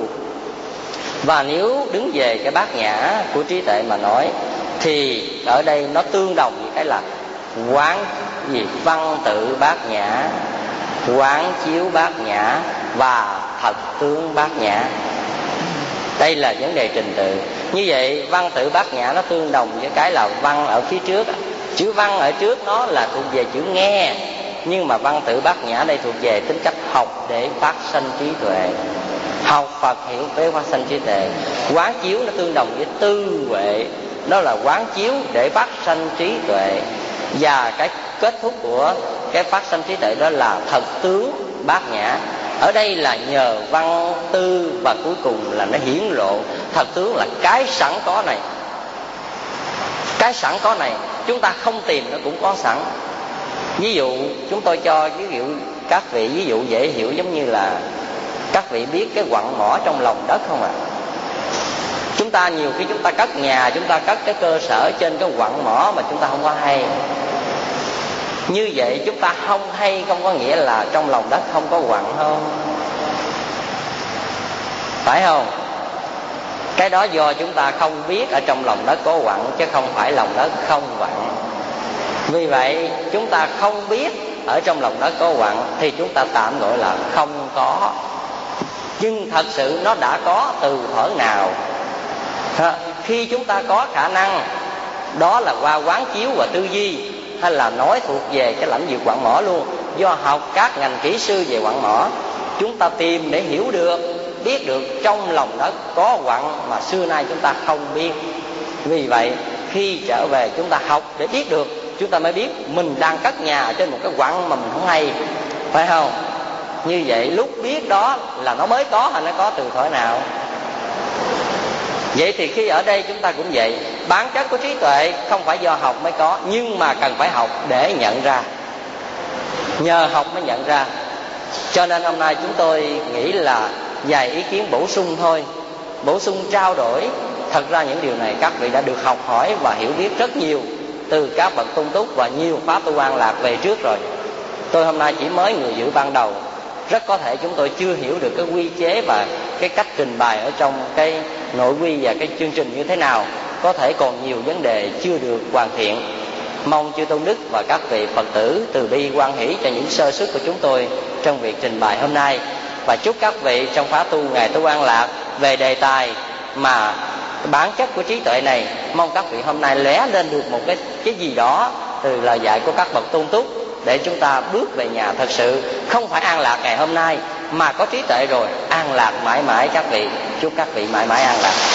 Và nếu đứng về cái bát nhã của trí tuệ mà nói thì ở đây nó tương đồng với cái là quán gì văn tự bát nhã, quán chiếu bát nhã và thật tướng bát nhã. Đây là vấn đề trình tự. Như vậy văn tự bát nhã nó tương đồng với cái là văn ở phía trước. Chữ văn ở trước nó là thuộc về chữ nghe, nhưng mà văn tự bát nhã đây thuộc về tính cách học để phát sanh trí tuệ. Học Phật hiểu để phát sanh trí tuệ. Quán chiếu nó tương đồng với tư huệ, đó là quán chiếu để phát sanh trí tuệ. Và cái kết thúc của cái phát sanh trí tuệ đó là thật tướng bát nhã. Ở đây là nhờ văn tư và cuối cùng là nó hiển lộ thật tướng là cái sẵn có này. Cái sẵn có này chúng ta không tìm nó cũng có sẵn. Ví dụ chúng tôi cho ví dụ các vị ví dụ dễ hiểu giống như là Các vị biết cái quặng mỏ trong lòng đất không ạ? À? Chúng ta nhiều khi chúng ta cất nhà, chúng ta cất cái cơ sở trên cái quặng mỏ mà chúng ta không có hay. Như vậy chúng ta không hay không có nghĩa là trong lòng đất không có quặng không? Phải không? Cái đó do chúng ta không biết ở trong lòng đất có quặng, chứ không phải lòng đất không quặng. Vì vậy chúng ta không biết ở trong lòng đất có quặng thì chúng ta tạm gọi là không có. Nhưng thật sự nó đã có từ thuở nào? Khi chúng ta có khả năng, đó là qua quán chiếu và tư duy, hay là nói thuộc về cái lãnh vực quặng mỏ luôn. Do học các ngành kỹ sư về quặng mỏ, chúng ta tìm để hiểu được, biết được trong lòng đất có quặng mà xưa nay chúng ta không biết. Vì vậy khi trở về chúng ta học để biết được, chúng ta mới biết mình đang cất nhà trên một cái quặng mà mình không hay. Phải không? Như vậy lúc biết đó là nó mới có hay nó có từ thuở nào? Vậy thì khi ở đây chúng ta cũng vậy. Bản chất của trí tuệ không phải do học mới có, nhưng mà cần phải học để nhận ra. Nhờ học mới nhận ra. Cho nên hôm nay chúng tôi nghĩ là vài ý kiến bổ sung thôi, bổ sung trao đổi. Thật ra những điều này các vị đã được học hỏi và hiểu biết rất nhiều từ các bậc tôn túc và nhiều pháp tu An Lạc về trước rồi. Tôi hôm nay chỉ mới người dự ban đầu. Rất có thể chúng tôi chưa hiểu được cái quy chế và cái cách trình bày ở trong cái nội quy và cái chương trình như thế nào. Có thể còn nhiều vấn đề chưa được hoàn thiện. Mong chư Tôn Đức và các vị Phật tử từ bi hoan hỷ cho những sơ suất của chúng tôi trong việc trình bày hôm nay. Và chúc các vị trong khóa tu ngày tu An Lạc về đề tài mà bản chất của trí tuệ này, mong các vị hôm nay lóe lên được một cái, cái gì đó từ lời dạy của các bậc tôn túc, để chúng ta bước về nhà thật sự không phải an lạc ngày hôm nay, mà có trí tuệ rồi an lạc mãi mãi các vị. Chúc các vị mãi mãi an lạc.